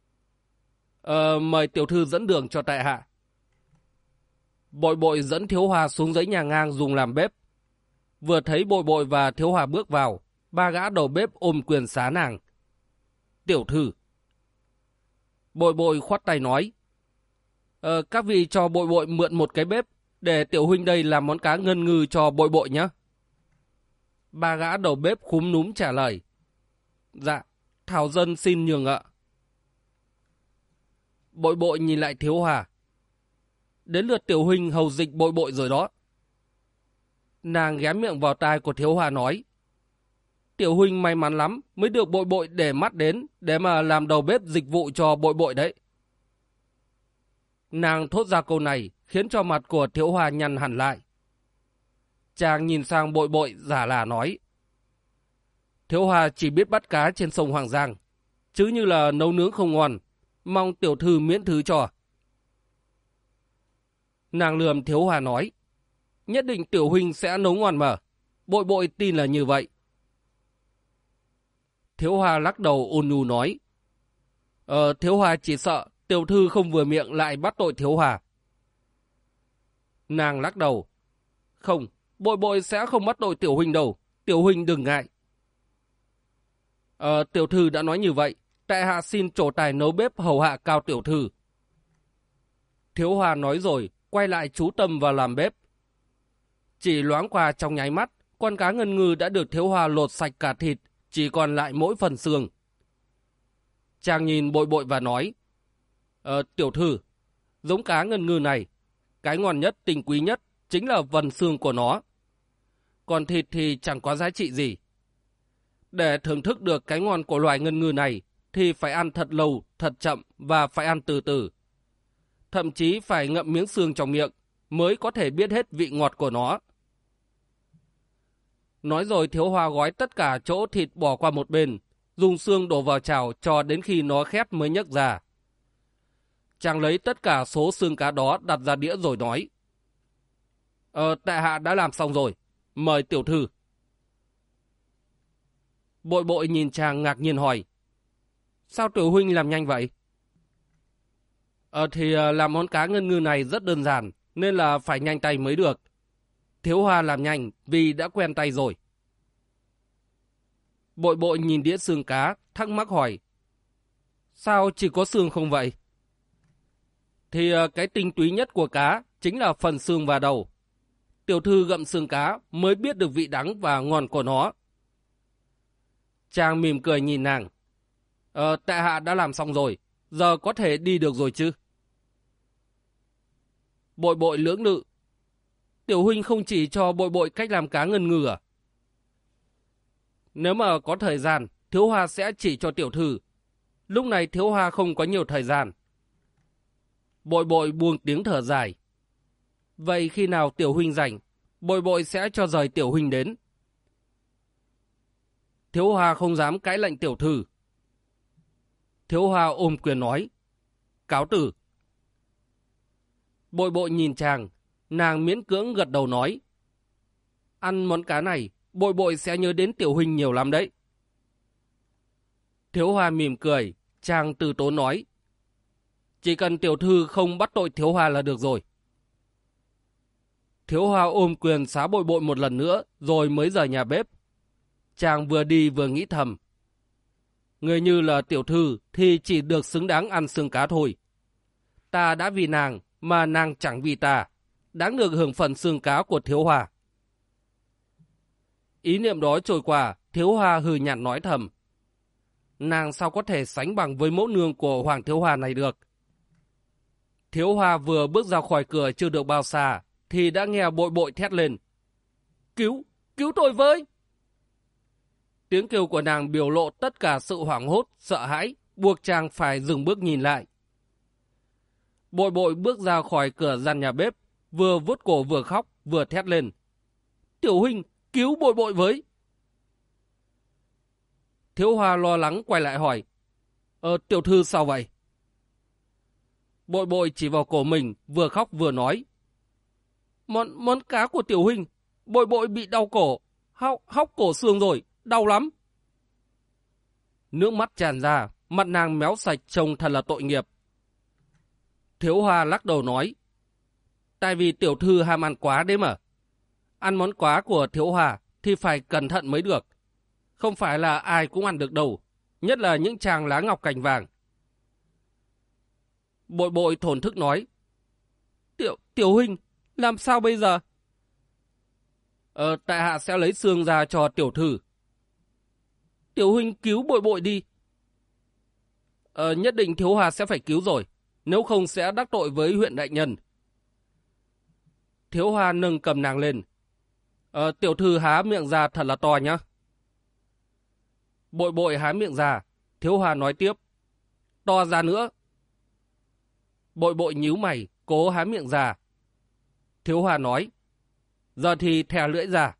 Mời tiểu thư dẫn đường cho tại hạ. Bội bội dẫn Thiếu Hoa xuống dãy nhà ngang dùng làm bếp. Vừa thấy bội bội và Thiếu Hoa bước vào, ba gã đầu bếp ôm quyền xá nàng. Tiểu thư. Bội bội khoát tay nói. Các vị cho bội bội mượn một cái bếp, để tiểu huynh đây làm món cá ngân ngư cho bội bội nhé. Ba gã đầu bếp khúm núm trả lời. Dạ, thảo dân xin nhường ạ. Bội bội nhìn lại Thiếu Hoa. Đến lượt tiểu huynh hầu dịch bội bội rồi đó. Nàng ghé miệng vào tai của Thiếu Hoa nói. Tiểu huynh may mắn lắm mới được bội bội để mắt đến để mà làm đầu bếp dịch vụ cho bội bội đấy. Nàng thốt ra câu này khiến cho mặt của Thiếu Hoa nhăn hẳn lại. Chàng nhìn sang bội bội giả là nói. Thiếu Hoa chỉ biết bắt cá trên sông Hoàng Giang, chứ như là nấu nướng không ngon, mong tiểu thư miễn thứ cho. Nàng lườm Thiếu Hoa nói. Nhất định tiểu huynh sẽ nấu ngon mà. Bội bội tin là như vậy. Thiếu Hoa lắc đầu ôn nhu nói. Thiếu Hoa chỉ sợ tiểu thư không vừa miệng lại bắt tội Thiếu Hoa. Nàng lắc đầu. Không, bội bội sẽ không bắt tội tiểu huynh đâu. Tiểu huynh đừng ngại. Tiểu thư đã nói như vậy, tại hạ xin trổ tài nấu bếp hầu hạ Cao tiểu thư. Thiếu Hoa nói rồi, quay lại chú tâm vào làm bếp. Chỉ loáng qua trong nháy mắt, con cá ngân ngư đã được Thiếu Hoa lột sạch cả thịt, chỉ còn lại mỗi phần xương. Chàng nhìn bội bội và nói. Tiểu thư, giống cá ngân ngư này, cái ngon nhất, tinh quý nhất chính là phần xương của nó. Còn thịt thì chẳng có giá trị gì. Để thưởng thức được cái ngon của loài ngân ngư này thì phải ăn thật lâu, thật chậm và phải ăn từ từ. Thậm chí phải ngậm miếng xương trong miệng mới có thể biết hết vị ngọt của nó. Nói rồi Thiếu Hoa gói tất cả chỗ thịt bỏ qua một bên, dùng xương đổ vào chảo cho đến khi nó khét mới nhấc ra. Chàng lấy tất cả số xương cá đó đặt ra đĩa rồi nói. Tại hạ đã làm xong rồi, mời tiểu thư. Bội bội nhìn chàng ngạc nhiên hỏi. Sao tiểu huynh làm nhanh vậy? Thì làm món cá ngân ngư này rất đơn giản, nên là phải nhanh tay mới được. Thiếu Hoa làm nhanh vì đã quen tay rồi. Bội bội nhìn đĩa xương cá, thắc mắc hỏi. Sao chỉ có xương không vậy? Thì cái tinh túy nhất của cá chính là phần xương và đầu. Tiểu thư gặm xương cá mới biết được vị đắng và ngon của nó. Chàng mỉm cười nhìn nàng. Tại hạ đã làm xong rồi, giờ có thể đi được rồi chứ? Bội bội lưỡng lự. Tiểu huynh không chỉ cho bội bội cách làm cá ngân ngư à? Nếu mà có thời gian, Thiếu Hoa sẽ chỉ cho tiểu thư. Lúc này Thiếu Hoa không có nhiều thời gian. Bội bội buông tiếng thở dài. Vậy khi nào tiểu huynh rảnh, bội bội sẽ cho rời tiểu huynh đến. Thiếu Hoa không dám cãi lệnh tiểu thư. Thiếu Hoa ôm quyền nói. Cáo tử. Bội bội nhìn chàng, nàng miễn cưỡng gật đầu nói. Ăn món cá này, bội bội sẽ nhớ đến tiểu huynh nhiều lắm đấy. Thiếu Hoa mỉm cười, chàng từ tốn nói. Chỉ cần tiểu thư không bắt tội Thiếu Hoa là được rồi. Thiếu Hoa ôm quyền xá bội bội một lần nữa, rồi mới rời nhà bếp. Chàng vừa đi vừa nghĩ thầm. Người như là tiểu thư thì chỉ được xứng đáng ăn xương cá thôi. Ta đã vì nàng, mà nàng chẳng vì ta. Đáng được hưởng phần xương cá của Thiếu Hoa. Ý niệm đó trôi qua, Thiếu Hoa hừ nhạt nói thầm. Nàng sao có thể sánh bằng với mẫu nương của Hoàng Thiếu Hoa này được. Thiếu Hoa vừa bước ra khỏi cửa chưa được bao xa, thì đã nghe bội bội thét lên. Cứu, cứu tôi với! Tiếng kêu của nàng biểu lộ tất cả sự hoảng hốt, sợ hãi, buộc chàng phải dừng bước nhìn lại. Bội bội bước ra khỏi cửa gian nhà bếp, vừa vuốt cổ vừa khóc, vừa thét lên. Tiểu huynh, cứu bội bội với! Thiếu Hoa lo lắng quay lại hỏi. Tiểu thư sao vậy? Bội bội chỉ vào cổ mình, vừa khóc vừa nói. Món cá của tiểu huynh, bội bội bị đau cổ, hóc cổ xương rồi, đau lắm. Nước mắt tràn ra, mặt nàng méo sạch trông thật là tội nghiệp. Thiếu Hoa lắc đầu nói. Tại vì tiểu thư ham ăn quá đấy mà. Ăn món quá của Thiếu Hoa thì phải cẩn thận mới được. Không phải là ai cũng ăn được đâu, nhất là những chàng lá ngọc cành vàng. Bội bội thổn thức nói. Tiểu huynh, làm sao bây giờ? Tại hạ sẽ lấy xương ra cho tiểu thư. Tiểu huynh cứu bội bội đi. Nhất định Thiếu Hoa sẽ phải cứu rồi, nếu không sẽ đắc tội với huyện đại nhân. Thiếu Hoa nâng cầm nàng lên. Tiểu thư há miệng ra thật là to nhá. Bội bội há miệng ra, Thiếu Hoa nói tiếp. To ra nữa. Bội bội nhíu mày, cố há miệng ra. Thiếu Hoa nói. Giờ thì thè lưỡi ra.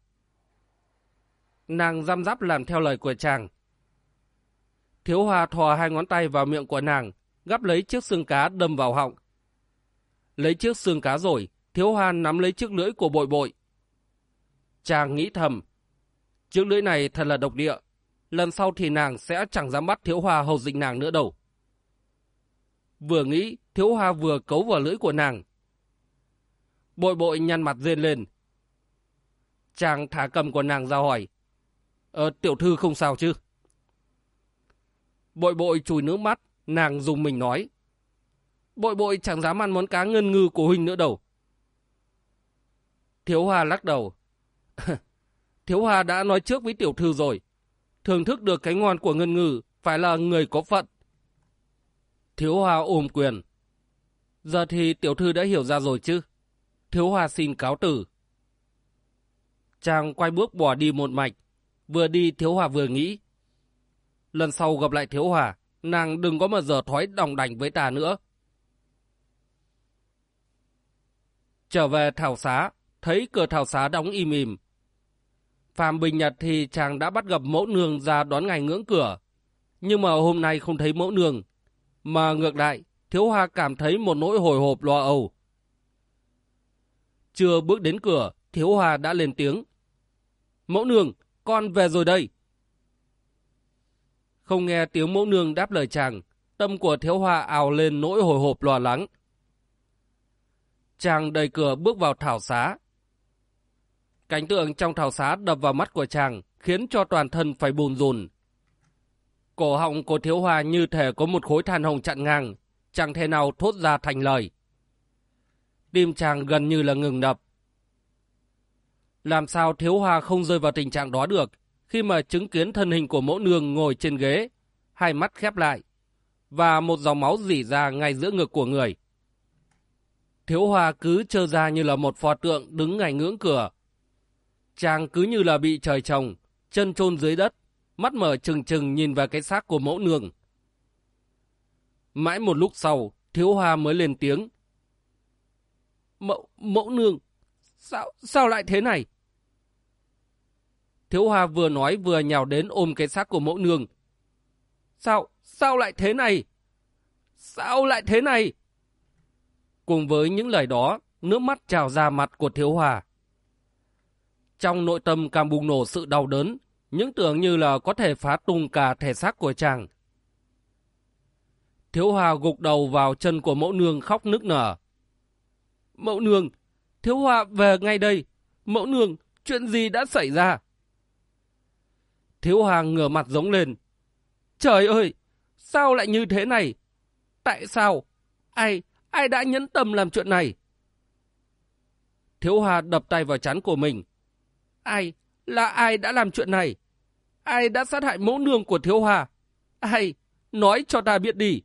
Nàng răm rắp làm theo lời của chàng. Thiếu Hoa thò hai ngón tay vào miệng của nàng, gắp lấy chiếc xương cá đâm vào họng. Lấy chiếc xương cá rồi, Thiếu Hoa nắm lấy chiếc lưỡi của bội bội. Chàng nghĩ thầm. Chiếc lưỡi này thật là độc địa. Lần sau thì nàng sẽ chẳng dám bắt Thiếu Hoa hầu dịch nàng nữa đâu. Vừa nghĩ, Thiếu Hoa vừa cấu vào lưỡi của nàng. Bội bội nhăn mặt rên lên. Chàng thả cầm của nàng ra hỏi. Tiểu thư không sao chứ? Bội bội chùi nước mắt, nàng dùng mình nói. Bội bội chẳng dám ăn món cá ngân ngư của huynh nữa đâu. Thiếu Hoa lắc đầu. Thiếu Hoa đã nói trước với tiểu thư rồi. Thưởng thức được cái ngon của ngân ngư phải là người có phận. Thiếu Hoa ôm quyền. Giờ thì tiểu thư đã hiểu ra rồi chứ? Thiếu Hoa xin cáo từ. Chàng quay bước bỏ đi một mạch. Vừa đi Thiếu Hoa vừa nghĩ. Lần sau gặp lại Thiếu Hoa, nàng đừng có mà giờ thói đòng đành với ta nữa. Trở về thảo xá, thấy cửa thảo xá đóng im im. Phàm bình nhật thì chàng đã bắt gặp mẫu nương ra đón ngày ngưỡng cửa. Nhưng mà hôm nay không thấy mẫu nương. Mà ngược lại, Thiếu Hoa cảm thấy một nỗi hồi hộp lo âu. Chưa bước đến cửa, Thiếu Hoa đã lên tiếng. Mẫu nương, con về rồi đây. Không nghe tiếng mẫu nương đáp lời chàng, tâm của Thiếu Hoa ào lên nỗi hồi hộp lo lắng. Chàng đẩy cửa bước vào thảo xá. Cảnh tượng trong thảo xá đập vào mắt của chàng, khiến cho toàn thân phải bùn rùn. Cổ họng của Thiếu Hoa như thể có một khối than hồng chặn ngang, chẳng thể nào thốt ra thành lời. Tim chàng gần như là ngừng đập. Làm sao Thiếu Hoa không rơi vào tình trạng đó được, khi mà chứng kiến thân hình của mẫu nương ngồi trên ghế, hai mắt khép lại, và một dòng máu rỉ ra ngay giữa ngực của người. Thiếu Hoa cứ trơ ra như là một pho tượng đứng ngay ngưỡng cửa. Chàng cứ như là bị trời trồng, chân chôn dưới đất, mắt mở trừng trừng nhìn vào cái xác của mẫu nương. Mãi một lúc sau, Thiếu Hoa mới lên tiếng. Mẫu nương, sao lại thế này? Thiếu Hoa vừa nói vừa nhào đến ôm cái xác của mẫu nương. Sao lại thế này? Sao lại thế này? Cùng với những lời đó, nước mắt trào ra mặt của Thiếu Hoa. Trong nội tâm càng bùng nổ sự đau đớn, những tưởng như là có thể phá tung cả thể xác của chàng. Thiếu Hoa gục đầu vào chân của mẫu nương khóc nức nở. Mẫu nương, Thiếu Hoa về ngay đây. Mẫu nương, chuyện gì đã xảy ra? Thiếu Hoa ngửa mặt giống lên. Trời ơi, sao lại như thế này? Tại sao? Ai đã nhẫn tâm làm chuyện này? Thiếu Hoa đập tay vào trán của mình. Ai đã làm chuyện này? Ai đã sát hại mẫu nương của Thiếu Hoa? Ai? Nói cho ta biết đi.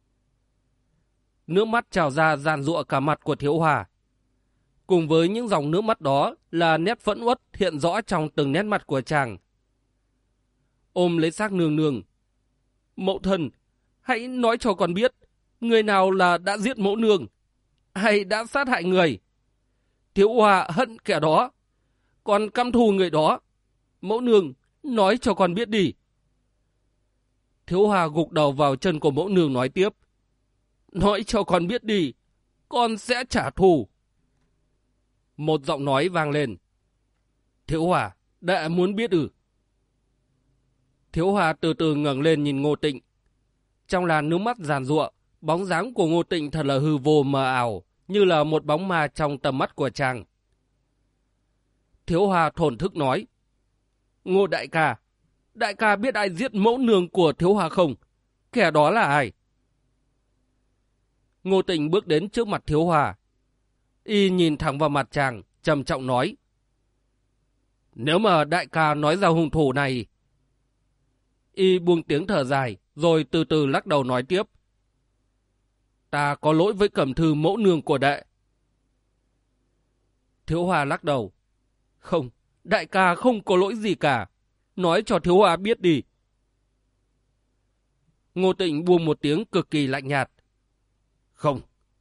Nước mắt trào ra giàn giụa cả mặt của Thiếu Hoa. Cùng với những dòng nước mắt đó là nét phẫn uất hiện rõ trong từng nét mặt của chàng. Ôm lấy xác nương nương. Mẫu thân, hãy nói cho con biết, người nào là đã giết mẫu nương? Ai đã sát hại người? Thiếu Hoa hận kẻ đó. Con căm thù người đó. Mẫu nương, nói cho con biết đi. Thiếu Hoa gục đầu vào chân của mẫu nương nói tiếp. Nói cho con biết đi, con sẽ trả thù. Một giọng nói vang lên. Thiếu Hoa, đệ muốn biết ư? Thiếu Hoa từ từ ngẩng lên nhìn Ngô Tịnh. Trong làn nước mắt giàn giụa, bóng dáng của Ngô Tịnh thật là hư vô mờ ảo, như là một bóng ma trong tầm mắt của chàng. Thiếu Hoa thổn thức nói. Ngô đại ca biết ai giết mẫu nương của Thiếu Hoa không? Kẻ đó là ai? Ngô Tịnh bước đến trước mặt Thiếu Hoa. Y nhìn thẳng vào mặt chàng, trầm trọng nói. Nếu mà đại ca nói ra hung thủ này... Y buông tiếng thở dài, rồi từ từ lắc đầu nói tiếp. Ta có lỗi với Cẩm Thư mẫu nương của đệ. Thiếu Hoa lắc đầu. Không, đại ca không có lỗi gì cả. Nói cho Thiếu Hoa biết đi. Ngô Tịnh buông một tiếng cực kỳ lạnh nhạt. Không.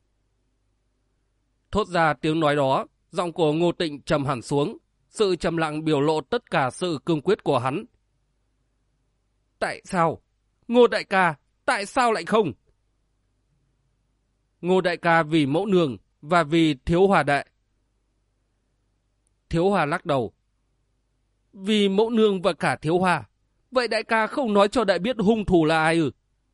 Thốt ra tiếng nói đó, giọng của Ngô Tịnh trầm hẳn xuống. Sự trầm lặng biểu lộ tất cả sự cương quyết của hắn. Tại sao? Ngô đại ca, tại sao lại không? Ngô đại ca vì mẫu nương và vì Thiếu Hoa đệ. Thiếu Hoa lắc đầu. Vì mẫu nương và cả Thiếu Hoa. Vậy đại ca không nói cho đệ biết hung thủ là ai ư?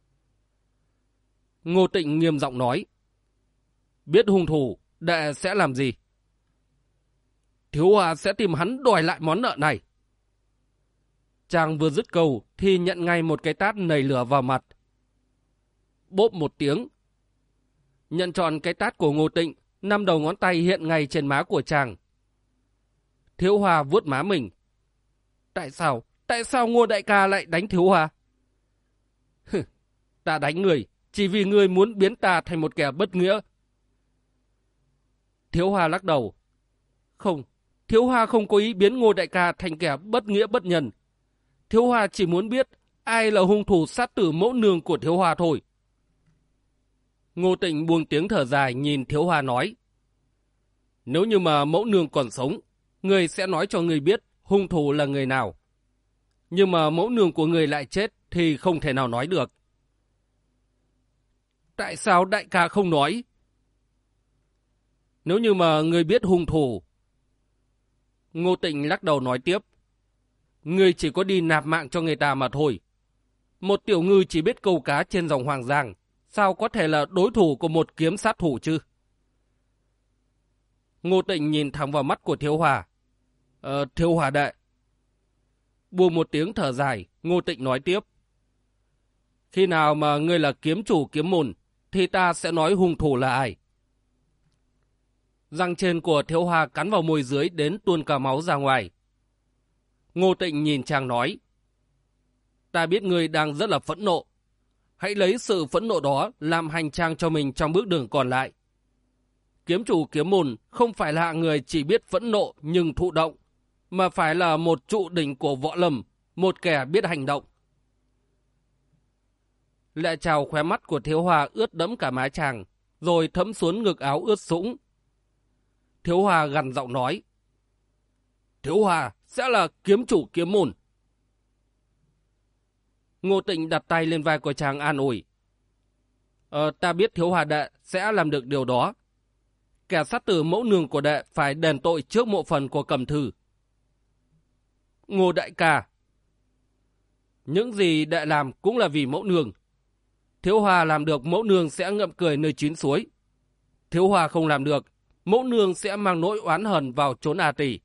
Ngô Tịnh nghiêm giọng nói. Biết hung thủ, đệ sẽ làm gì? Thiếu Hoa sẽ tìm hắn đòi lại món nợ này. Chàng vừa dứt câu thì nhận ngay một cái tát nảy lửa vào mặt. Bốp một tiếng. Nhận trọn cái tát của Ngô Tịnh, 5 đầu ngón tay hiện ngay trên má của chàng. Thiếu Hoa vuốt má mình. Tại sao Ngô đại ca lại đánh Thiếu Hoa? Ta đánh người chỉ vì người muốn biến ta thành một kẻ bất nghĩa. Thiếu Hoa lắc đầu. Không, Thiếu Hoa không có ý biến Ngô đại ca thành kẻ bất nghĩa bất nhân. Thiếu Hoa chỉ muốn biết ai là hung thủ sát tử mẫu nương của Thiếu Hoa thôi. Ngô Tịnh buông tiếng thở dài nhìn Thiếu Hoa nói. Nếu như mà mẫu nương còn sống, người sẽ nói cho người biết hung thủ là người nào. Nhưng mà mẫu nương của người lại chết thì không thể nào nói được. Tại sao đại ca không nói? Nếu như mà người biết hung thủ... Ngô Tịnh lắc đầu nói tiếp. Người chỉ có đi nạp mạng cho người ta mà thôi. Một tiểu ngư chỉ biết câu cá trên dòng Hoàng Giang, sao có thể là đối thủ của một kiếm sát thủ chứ? Ngô Tịnh nhìn thẳng vào mắt của Thiếu Hòa. Thiếu Hòa đệ. Buông một tiếng thở dài, Ngô Tịnh nói tiếp. Khi nào mà ngươi là kiếm chủ kiếm môn, thì ta sẽ nói hung thủ là ai. Răng trên của Thiếu Hòa cắn vào môi dưới đến tuôn cả máu ra ngoài. Ngô Tịnh nhìn chàng nói. Ta biết ngươi đang rất là phẫn nộ. Hãy lấy sự phẫn nộ đó làm hành trang cho mình trong bước đường còn lại. Kiếm chủ kiếm môn không phải là người chỉ biết phẫn nộ nhưng thụ động, mà phải là một trụ đỉnh của võ lâm, một kẻ biết hành động. Lệ trào khóe mắt của Thiếu Hòa ướt đẫm cả má chàng, rồi thấm xuống ngực áo ướt sũng. Thiếu Hòa gằn giọng nói. Thiếu Hòa sẽ là kiếm chủ kiếm môn. Ngô Tịnh đặt tay lên vai của chàng an ủi. Ta biết Thiếu Hòa đệ sẽ làm được điều đó. Kẻ sát tử mẫu nương của đệ phải đền tội trước mộ phần của Cẩm Thư. Ngô đại ca. Những gì đệ làm cũng là vì mẫu nương. Thiếu Hòa làm được, mẫu nương sẽ ngậm cười nơi chín suối. Thiếu Hòa không làm được, mẫu nương sẽ mang nỗi oán hờn vào chốn A Tỳ.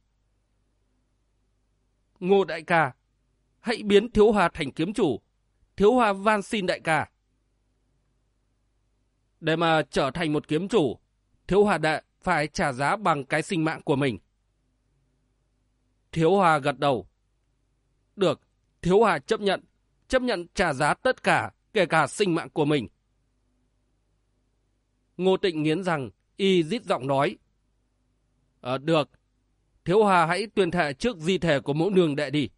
Ngô đại ca, hãy biến Thiếu Hòa thành kiếm chủ. Thiếu Hòa van xin đại ca. Để mà trở thành một kiếm chủ, Thiếu Hòa đệ phải trả giá bằng cái sinh mạng của mình. Thiếu Hòa gật đầu. Được, Thiếu Hòa chấp nhận trả giá tất cả, kể cả sinh mạng của mình. Ngô Tịnh nghiến rằng, y rít giọng nói. Được, Thiếu Hòa hãy tuyên thệ trước di thể của mẫu nương đệ đi.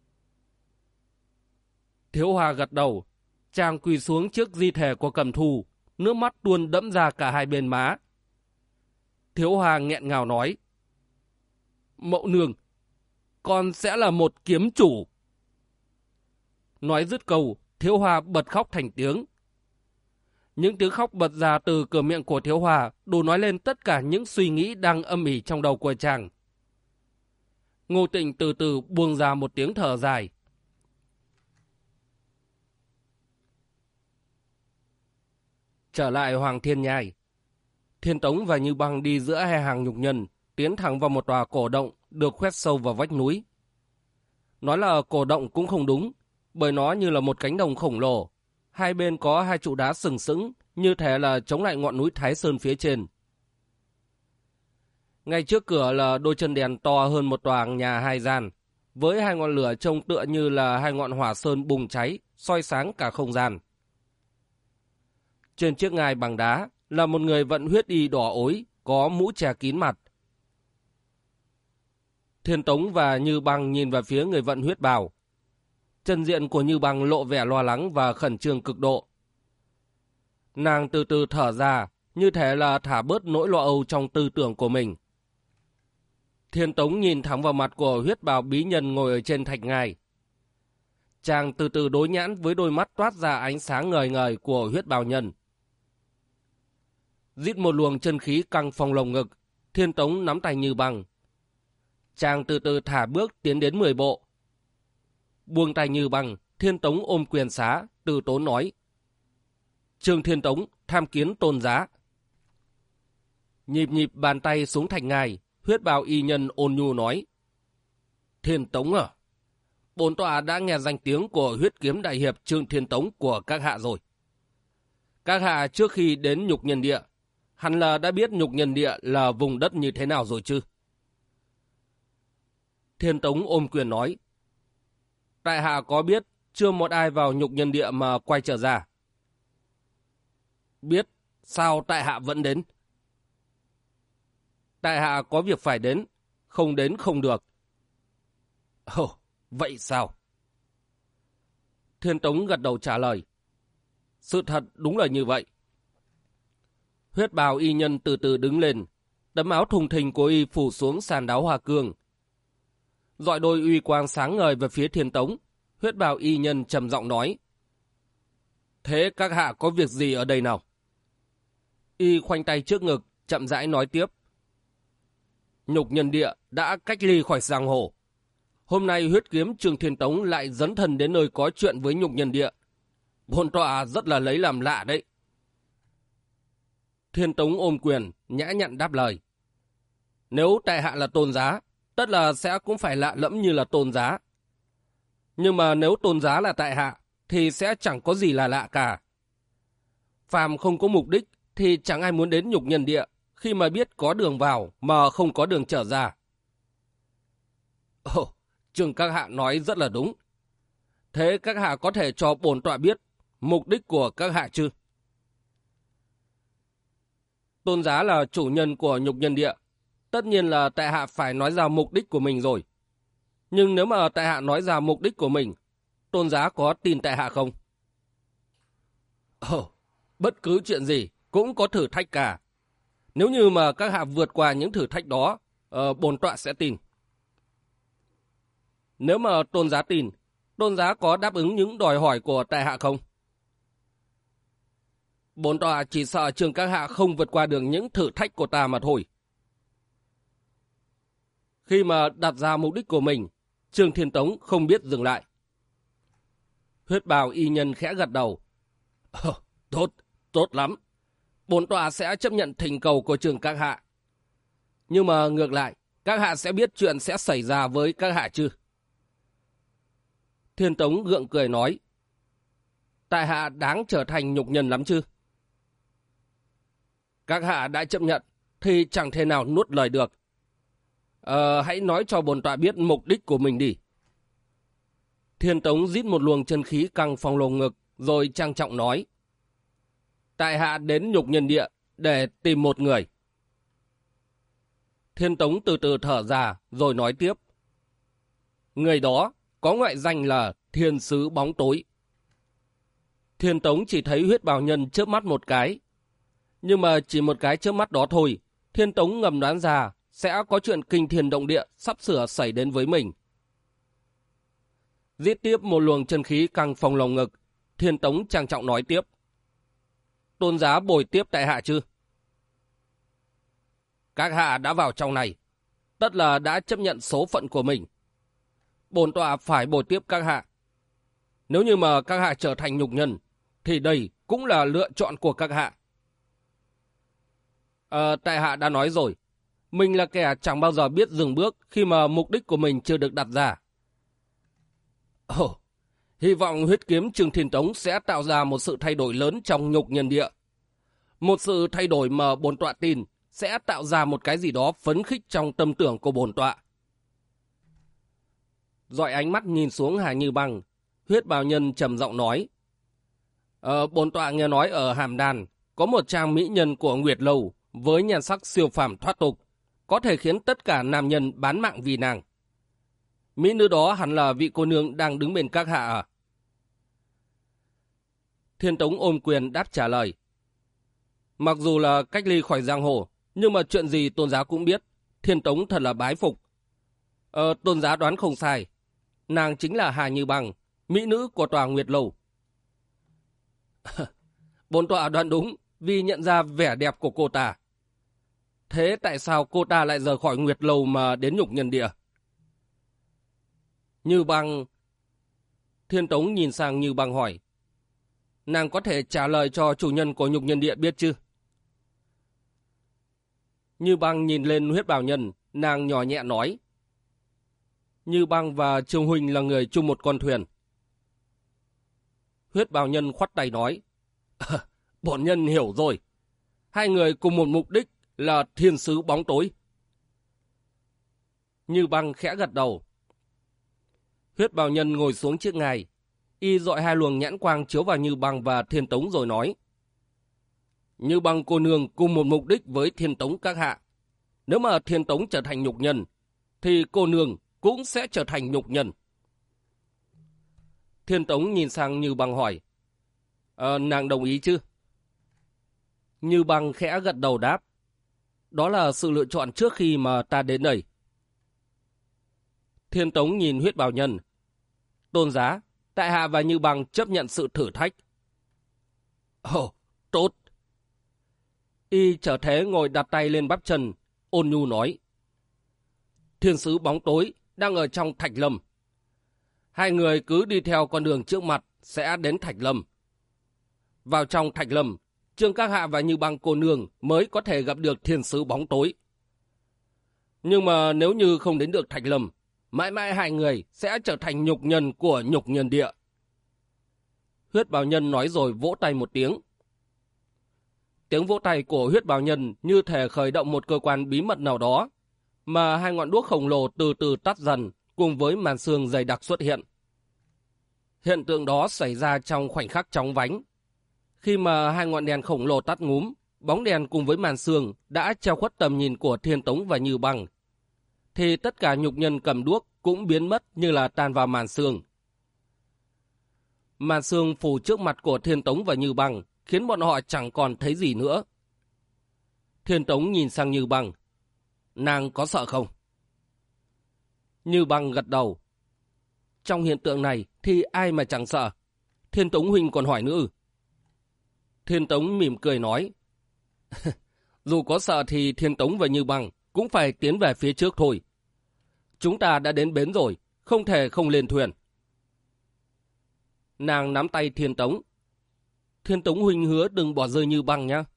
Thiếu Hòa gật đầu, chàng quỳ xuống trước di thể của Cẩm Thù, nước mắt tuôn đẫm ra cả hai bên má. Thiếu Hòa nghẹn ngào nói. Mẫu nương, con sẽ là một kiếm chủ. Nói dứt câu, Thiếu Hòa bật khóc thành tiếng. Những tiếng khóc bật ra từ cửa miệng của Thiếu Hòa đủ nói lên tất cả những suy nghĩ đang âm ỉ trong đầu của chàng. Ngô Tịnh từ từ buông ra một tiếng thở dài. Trở lại Hoàng Thiên Nhai, Thiên Tống và Như Băng đi giữa hai hàng nhục nhân, tiến thẳng vào một tòa cổ động được khoét sâu vào vách núi. Nói là cổ động cũng không đúng, bởi nó như là một cánh đồng khổng lồ. Hai bên có hai trụ đá sừng sững, như thể là chống lại ngọn núi Thái Sơn phía trên. Ngay trước cửa là đôi chân đèn to hơn một tòa nhà hai gian, với hai ngọn lửa trông tựa như là hai ngọn hỏa sơn bùng cháy, soi sáng cả không gian. Trên chiếc ngai bằng đá là một người vận huyết y đỏ ối, có mũ che kín mặt. Thiên Tống và Như Băng nhìn vào phía người vận huyết bào. Chân diện của Như Băng lộ vẻ lo lắng và khẩn trương cực độ. Nàng từ từ thở ra, như thể là thả bớt nỗi lo âu trong tư tưởng của mình. Thiên Tống nhìn thẳng vào mặt của huyết bào bí nhân ngồi ở trên thạch ngai. Chàng từ từ đối nhãn với đôi mắt toát ra ánh sáng ngời ngời của huyết bào nhân. Rít một luồng chân khí căng phồng lồng ngực, Thiên Tống nắm tay Như Băng. Chàng từ từ thả bước tiến đến 10 bộ. Buông tay Như Băng, Thiên Tống ôm quyền xá, từ tốn nói. Trương Thiên Tống tham kiến tôn giá. Nhịp nhịp bàn tay xuống thạch ngai, huyết bào y nhân ôn nhu nói. Thiên Tống à, bổn tọa đã nghe danh tiếng của huyết kiếm đại hiệp Trương Thiên Tống của các hạ rồi. Các hạ trước khi đến Nhục Nhân Địa, hẳn là đã biết Nhục Nhân Địa là vùng đất như thế nào rồi chứ? Thiên Tống ôm quyền nói. Tại hạ có biết chưa một ai vào Nhục Nhân Địa mà quay trở ra. Biết, sao tại hạ vẫn đến? Tại hạ có việc phải đến, không đến không được. Ồ, vậy sao? Thiên Tống gật đầu trả lời. Sự thật đúng là như vậy. Huyết bào y nhân từ từ đứng lên, tấm áo thùng thình của y phủ xuống sàn đáo hoa cương. Dọi đôi uy quang sáng ngời về phía Thiên Tống, huyết bào y nhân trầm giọng nói. Thế các hạ có việc gì ở đây nào? Y khoanh tay trước ngực, chậm rãi nói tiếp. Nhục Nhân Địa đã cách ly khỏi giang hồ. hôm nay huyết kiếm Trương Thiên Tống lại dấn thân đến nơi có chuyện với Nhục Nhân Địa. Bổn tọa rất là lấy làm lạ đấy. Thiên Tống ôm quyền, nhã nhặn đáp lời. Nếu tại hạ là Tôn Giá, tất là sẽ cũng phải lạ lẫm như là Tôn Giá. Nhưng mà nếu Tôn Giá là tại hạ, thì sẽ chẳng có gì là lạ cả. Phàm không có mục đích, thì chẳng ai muốn đến Nhục Nhân Địa, khi mà biết có đường vào mà không có đường trở ra. Ồ, Trương các hạ nói rất là đúng. Thế các hạ có thể cho bổn tọa biết mục đích của các hạ chứ? Tôn Giá là chủ nhân của Nhục Nhân Địa, tất nhiên là tại hạ phải nói ra mục đích của mình rồi. Nhưng nếu mà tại hạ nói ra mục đích của mình, Tôn Giá có tin tại hạ không? Ồ, bất cứ chuyện gì cũng có thử thách cả. Nếu như mà các hạ vượt qua những thử thách đó, bổn tọa sẽ tin. Nếu mà Tôn Giá tin, Tôn Giá có đáp ứng những đòi hỏi của tại hạ không? Bổn tọa chỉ sợ Trương các hạ không vượt qua được những thử thách của ta mà thôi. Khi mà đặt ra mục đích của mình, Trương Thiên Tống không biết dừng lại. Huyết bào y nhân khẽ gật đầu. Tốt lắm. Bổn tọa sẽ chấp nhận thỉnh cầu của Trương các hạ. Nhưng mà ngược lại, các hạ sẽ biết chuyện sẽ xảy ra với các hạ chứ? Thiên Tống gượng cười nói. Tại hạ đáng trở thành nhục nhân lắm chứ? Các hạ đã chấp nhận, thì chẳng thể nào nuốt lời được. Hãy nói cho bổn tọa biết mục đích của mình đi. Thiên Tống rít một luồng chân khí căng phòng lồng ngực, rồi trang trọng nói. Tại hạ đến Nhục Nhân Địa để tìm một người. Thiên Tống từ từ thở ra, rồi nói tiếp. Người đó có ngoại danh là Thiên Sứ Bóng Tối. Thiên Tống chỉ thấy huyết bào nhân chớp mắt một cái. Nhưng mà chỉ một cái chớp mắt đó thôi, Thiên Tống ngầm đoán ra sẽ có chuyện kinh thiên động địa sắp sửa xảy đến với mình. Giết tiếp một luồng chân khí căng phòng lồng ngực, Thiên Tống trang trọng nói tiếp. Tôn Giá bồi tiếp tại hạ chứ? Các hạ đã vào trong này, tất là đã chấp nhận số phận của mình. Bổn tọa phải bồi tiếp các hạ. Nếu như mà các hạ trở thành nhục nhân, thì đây cũng là lựa chọn của các hạ. Tại hạ đã nói rồi, mình là kẻ chẳng bao giờ biết dừng bước khi mà mục đích của mình chưa được đặt ra. Hy vọng huyết kiếm Trương Thiên Tống sẽ tạo ra một sự thay đổi lớn trong Nhục Nhân Địa. Một sự thay đổi mà bổn tọa tin sẽ tạo ra một cái gì đó phấn khích trong tâm tưởng của bổn tọa. Dọi ánh mắt nhìn xuống Hà Như Băng, huyết bào nhân trầm giọng nói. Bổn tọa nghe nói ở Hàm Đàn có một trang mỹ nhân của Nguyệt Lâu với nhan sắc siêu phàm thoát tục, có thể khiến tất cả nam nhân bán mạng vì nàng. Mỹ nữ đó hẳn là vị cô nương đang đứng bên các hạ à? Thiên Tống ôm quyền đáp trả lời. Mặc dù là cách ly khỏi giang hồ, nhưng mà chuyện gì Tôn Giá cũng biết. Thiên Tống thật là bái phục. Tôn Giá đoán không sai. Nàng chính là Hà Như Băng, mỹ nữ của tòa Nguyệt Lâu. Bổn tọa đoán đúng vì nhận ra vẻ đẹp của cô ta. Thế tại sao cô ta lại rời khỏi Nguyệt Lâu mà đến Nhục Nhân Địa? Như Băng... Thiên Tống nhìn sang Như Băng hỏi. Nàng có thể trả lời cho chủ nhân của Nhục Nhân Địa biết chứ? Như Băng nhìn lên huyết bào nhân, nàng nhỏ nhẹ nói. Như Băng và Trương Huynh là người chung một con thuyền. Huyết bào nhân khoắt tay nói. Bổn nhân hiểu rồi. Hai người cùng một mục đích là Thiên Sứ Bóng Tối. Như Băng khẽ gật đầu. Huyết bào nhân ngồi xuống chiếc ngai. Y dọi hai luồng nhãn quang chiếu vào Như Băng và Thiên Tống rồi nói. Như Băng cô nương cùng một mục đích với Thiên Tống các hạ. Nếu mà Thiên Tống trở thành nhục nhân, thì cô nương cũng sẽ trở thành nhục nhân. Thiên Tống nhìn sang Như Băng hỏi. Nàng đồng ý chứ? Như Băng khẽ gật đầu đáp. Đó là sự lựa chọn trước khi mà ta đến đây. Thiên Tống nhìn huyết bào nhân. Tôn Giá, tại hạ và Như Băng chấp nhận sự thử thách. Tốt. Y trở thế ngồi đặt tay lên bắp chân, ôn nhu nói. Thiên Sứ Bóng Tối đang ở trong Thạch Lâm. Hai người cứ đi theo con đường trước mặt sẽ đến Thạch Lâm. Vào trong Thạch Lâm, Trương Các Hạ và Như Băng cô nương mới có thể gặp được thiên sứ bóng tối. Nhưng mà nếu như không đến được Thạch Lâm, mãi mãi hai người sẽ trở thành nhục nhân của nhục nhân địa. Huyết Bào Nhân nói rồi vỗ tay một tiếng. Tiếng vỗ tay của Huyết Bào Nhân như thể khởi động một cơ quan bí mật nào đó, mà hai ngọn đuốc khổng lồ từ từ tắt dần cùng với màn sương dày đặc xuất hiện. Hiện tượng đó xảy ra trong khoảnh khắc chóng vánh. Khi mà hai ngọn đèn khổng lồ tắt ngúm, bóng đèn cùng với màn sương đã che khuất tầm nhìn của Thiên Tống và Như Băng, thì tất cả nhục nhân cầm đuốc cũng biến mất như là tan vào màn sương. Màn sương phủ trước mặt của Thiên Tống và Như Băng khiến bọn họ chẳng còn thấy gì nữa. Thiên Tống nhìn sang Như Băng. Nàng có sợ không? Như Băng gật đầu. Trong hiện tượng này thì ai mà chẳng sợ. Thiên Tống huynh còn hỏi nữa. Thiên Tống mỉm cười nói. Dù có sợ thì Thiên Tống và Như Băng cũng phải tiến về phía trước thôi. Chúng ta đã đến bến rồi, không thể không lên thuyền. Nàng nắm tay Thiên Tống. Thiên Tống huynh hứa đừng bỏ rơi Như Băng nhé.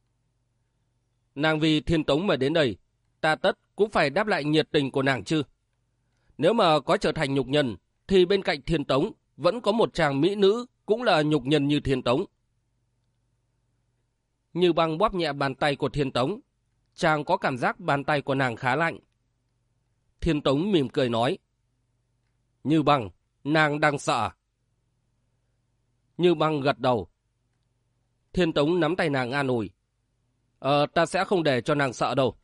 Nàng vì Thiên Tống mà đến đây, ta tất cũng phải đáp lại nhiệt tình của nàng chứ. Nếu mà có trở thành nhục nhân, thì bên cạnh Thiên Tống vẫn có một chàng mỹ nữ cũng là nhục nhân như Thiên Tống. Như Băng bóp nhẹ bàn tay của Thiên Tống. Chàng có cảm giác bàn tay của nàng khá lạnh. Thiên Tống mỉm cười nói. Như Băng, nàng đang sợ. Như Băng gật đầu. Thiên Tống nắm tay nàng an ủi. Ta sẽ không để cho nàng sợ đâu.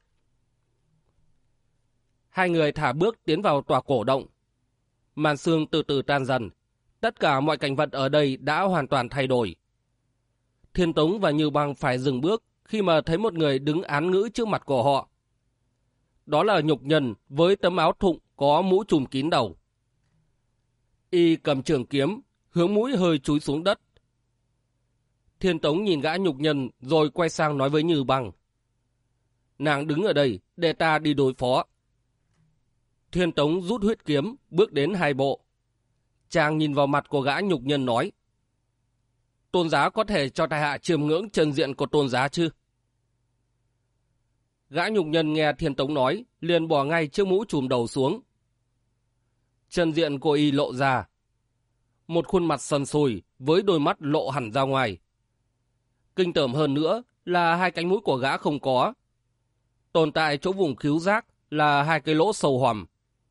Hai người thả bước tiến vào tòa cổ động. Màn sương từ từ tan dần. Tất cả mọi cảnh vật ở đây đã hoàn toàn thay đổi. Thiên Tống và Như Băng phải dừng bước khi mà thấy một người đứng án ngữ trước mặt của họ. Đó là nhục nhân với tấm áo thụng có mũ trùm kín đầu. Y cầm trường kiếm, hướng mũi hơi chúi xuống đất. Thiên Tống nhìn gã nhục nhân rồi quay sang nói với Như Băng. Nàng đứng ở đây để ta đi đối phó. Thiên Tống rút huyết kiếm, bước đến hai bộ. Chàng nhìn vào mặt của gã nhục nhân nói. Tôn giá có thể cho tại hạ chiêm ngưỡng trần diện của tôn giá chứ? Gã nhục nhân nghe Thiên Tống nói, liền bỏ ngay chiếc mũ trùm đầu xuống. Trần diện của y lộ ra. Một khuôn mặt sần sùi với đôi mắt lộ hẳn ra ngoài. Kinh tởm hơn nữa là hai cánh mũi của gã không có. Tồn tại chỗ vùng khứu giác là hai cái lỗ sâu hoằm.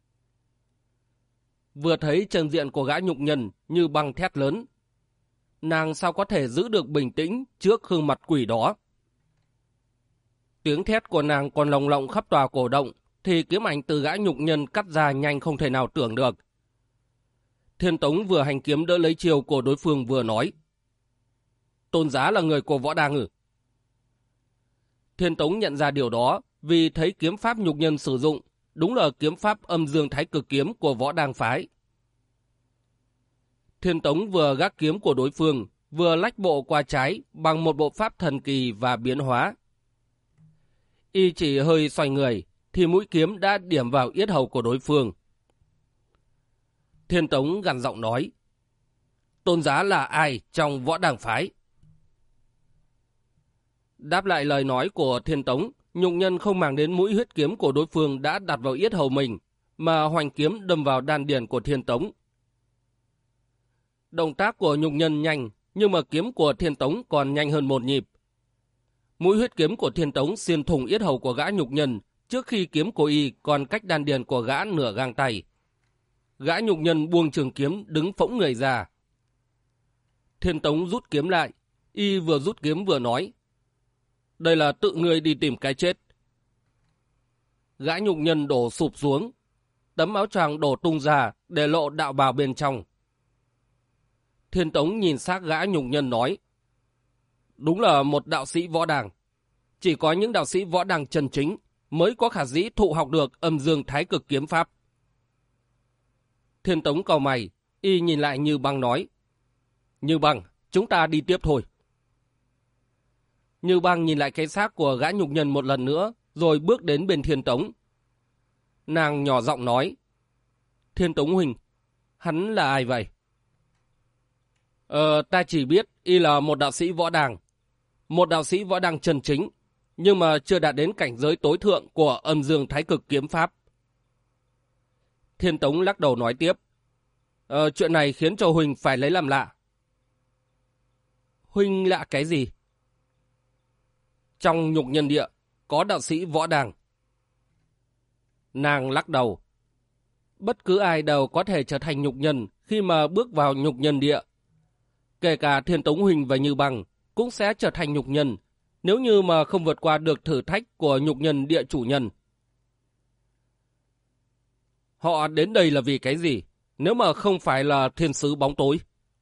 Vừa thấy trần diện của gã nhục nhân, Như Băng thét lớn. Nàng sao có thể giữ được bình tĩnh trước gương mặt quỷ đó? Tiếng thét của nàng còn lồng lộng khắp tòa cổ động, thì kiếm ảnh từ gã nhục nhân cắt ra nhanh không thể nào tưởng được. Thiên Tống vừa hành kiếm đỡ lấy chiều của đối phương vừa nói. Tôn giá là người của Võ Đàng ư? Thiên Tống nhận ra điều đó vì thấy kiếm pháp nhục nhân sử dụng đúng là kiếm pháp Âm Dương Thái Cực Kiếm của Võ Đàng phái. Thiên Tống vừa gác kiếm của đối phương, vừa lách bộ qua trái bằng một bộ pháp thần kỳ và biến hóa. Y chỉ hơi xoay người, thì mũi kiếm đã điểm vào yết hầu của đối phương. Thiên Tống gằn giọng nói. Tôn giá là ai trong Võ Đàng phái? Đáp lại lời nói của Thiên Tống, nhục nhân không màng đến mũi huyết kiếm của đối phương đã đặt vào yết hầu mình, mà hoành kiếm đâm vào đan điền của Thiên Tống. Động tác của nhục nhân nhanh, nhưng mà kiếm của Thiên Tống còn nhanh hơn một nhịp. Mũi huyết kiếm của Thiên Tống xuyên thủng yết hầu của gã nhục nhân trước khi kiếm của y còn cách đan điền của gã nửa gang tay. Gã nhục nhân buông trường kiếm đứng phỗng người ra. Thiên Tống rút kiếm lại, y vừa rút kiếm vừa nói. Đây là tự ngươi đi tìm cái chết. Gã nhục nhân đổ sụp xuống, tấm áo choàng đổ tung ra để lộ đạo bào bên trong. Thiên Tống nhìn xác gã nhục nhân nói. Đúng là một đạo sĩ võ đàng. Chỉ có những đạo sĩ võ đàng chân chính mới có khả dĩ thụ học được Âm Dương Thái Cực Kiếm pháp. Thiên Tống cau mày, y nhìn lại Như Băng nói. Như Băng, chúng ta đi tiếp thôi. Như Băng nhìn lại cái xác của gã nhục nhân một lần nữa, rồi bước đến bên Thiên Tống. Nàng nhỏ giọng nói. Thiên Tống huynh, hắn là ai vậy? Ta chỉ biết y là một đạo sĩ võ đàng. Một đạo sĩ võ đàng chân chính, nhưng mà chưa đạt đến cảnh giới tối thượng của Âm Dương Thái Cực kiếm pháp. Thiên Tống lắc đầu nói tiếp. Chuyện này khiến cho huynh phải lấy làm lạ. Huynh lạ cái gì? Trong Nhục Nhân Địa có đạo sĩ võ đàng. Nàng lắc đầu. Bất cứ ai đều có thể trở thành nhục nhân khi mà bước vào Nhục Nhân Địa. Kể cả Thiên Tống huynh và Như Băng cũng sẽ trở thành nhục nhân nếu như mà không vượt qua được thử thách của Nhục Nhân Địa chủ nhân. Họ đến đây là vì cái gì, nếu mà không phải là thiên sứ bóng tối?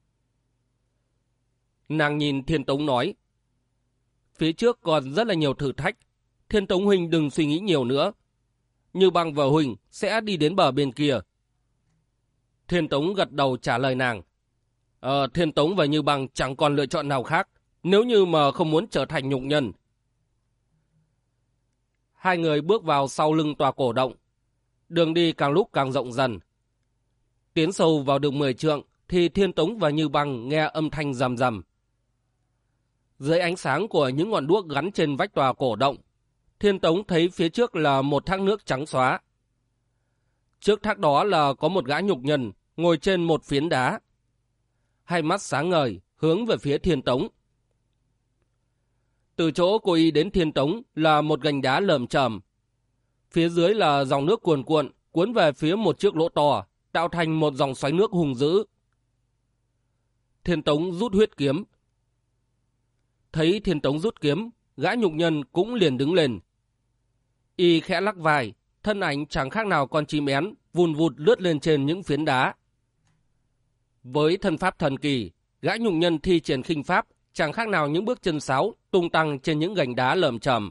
Nàng nhìn Thiên Tống nói. Phía trước còn rất là nhiều thử thách. Thiên Tống huynh đừng suy nghĩ nhiều nữa. Như Băng và huynh sẽ đi đến bờ bên kia. Thiên Tống gật đầu trả lời nàng. Thiên Tống và Như Băng chẳng còn lựa chọn nào khác nếu như mà không muốn trở thành nhục nhân. Hai người bước vào sau lưng tòa cổ động. Đường đi càng lúc càng rộng dần. Tiến sâu vào được 10 trượng thì Thiên Tống và Như Băng nghe âm thanh rầm rầm. Dưới ánh sáng của những ngọn đuốc gắn trên vách tòa cổ động, Thiên Tống thấy phía trước là một thác nước trắng xóa. Trước thác đó là có một gã nhục nhân ngồi trên một phiến đá. Hai mắt sáng ngời hướng về phía Thiên Tống. Từ chỗ cô y đến Thiên Tống là một gành đá lởm chởm. Phía dưới là dòng nước cuồn cuộn cuốn về phía một chiếc lỗ to, tạo thành một dòng xoáy nước hùng dữ. Thiên Tống rút huyết kiếm. Thấy Thiên Tống rút kiếm, gã nhục nhân cũng liền đứng lên. Y khẽ lắc vai, thân ảnh chẳng khác nào con chim én vùn vụt lướt lên trên những phiến đá. Với thân pháp thần kỳ, gã nhục nhân thi triển khinh pháp chẳng khác nào những bước chân sáo tung tăng trên những gành đá lởm chởm.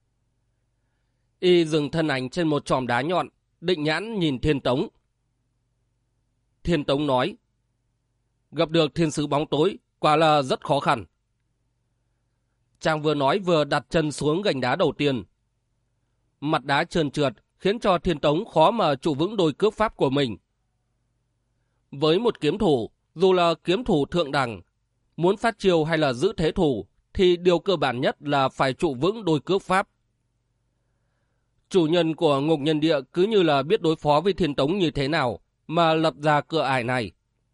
Y dừng thân ảnh trên một chòm đá nhọn, định nhãn nhìn Thiên Tống. Thiên Tống nói, gặp được thiên sứ bóng tối quả là rất khó khăn. Chàng vừa nói vừa đặt chân xuống gành đá đầu tiên. Mặt đá trơn trượt khiến cho Thiên Tống khó mà trụ vững đôi cước pháp của mình. Với một kiếm thủ, dù là kiếm thủ thượng đẳng, muốn phát chiêu hay là giữ thế thủ thì điều cơ bản nhất là phải trụ vững đôi cước pháp. Chủ nhân của Ngục Nhân Địa cứ như là biết đối phó với Thiên Tống như thế nào mà lập ra cửa ải này.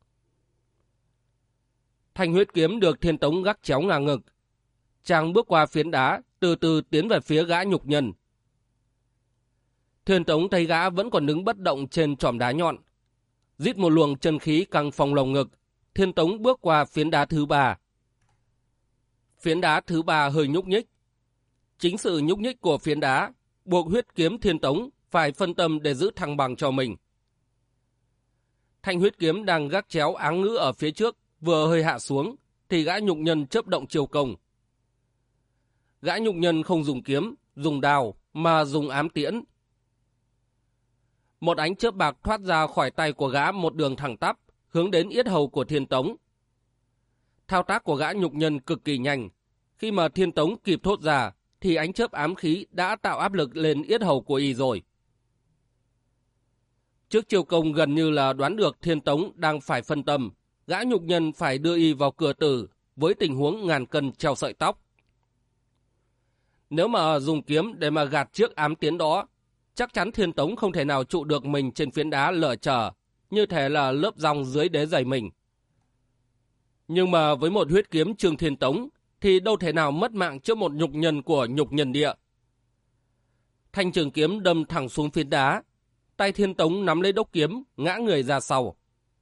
Thanh huyết kiếm được Thiên Tống gác chéo ngang ngực. Chàng bước qua phiến đá, từ từ tiến về phía gã nhục nhân. Thiên Tống thấy gã vẫn còn đứng bất động trên chòm đá nhọn. Rít một luồng chân khí căng phòng lồng ngực, Thiên Tống bước qua phiến đá thứ ba. Phiến đá thứ ba hơi nhúc nhích. Chính sự nhúc nhích của phiến đá buộc huyết kiếm Thiên Tống phải phân tâm để giữ thăng bằng cho mình. Thanh huyết kiếm đang gác chéo áng ngữ ở phía trước vừa hơi hạ xuống thì gã nhục nhân chớp động chiêu công. Gã nhục nhân không dùng kiếm, dùng đao mà dùng ám tiễn. Một ánh chớp bạc thoát ra khỏi tay của gã một đường thẳng tắp hướng đến yết hầu của Thiên Tống. Thao tác của gã nhục nhân cực kỳ nhanh. Khi mà Thiên Tống kịp thốt ra thì ánh chớp ám khí đã tạo áp lực lên yết hầu của y rồi. Trước chiêu công gần như là đoán được Thiên Tống đang phải phân tâm, gã nhục nhân phải đưa y vào cửa tử với tình huống ngàn cân treo sợi tóc. Nếu mà dùng kiếm để mà gạt chiếc ám tiến đó, chắc chắn Thiên Tống không thể nào trụ được mình trên phiến đá lở trở, như thể là lớp rong dưới đế giày mình. Nhưng mà với một huyết kiếm Trương Thiên Tống thì đâu thể nào mất mạng trước một nhục nhân của Nhục Nhân Địa. Thanh trường kiếm đâm thẳng xuống phiến đá, tay Thiên Tống nắm lấy đốc kiếm, ngã người ra sau.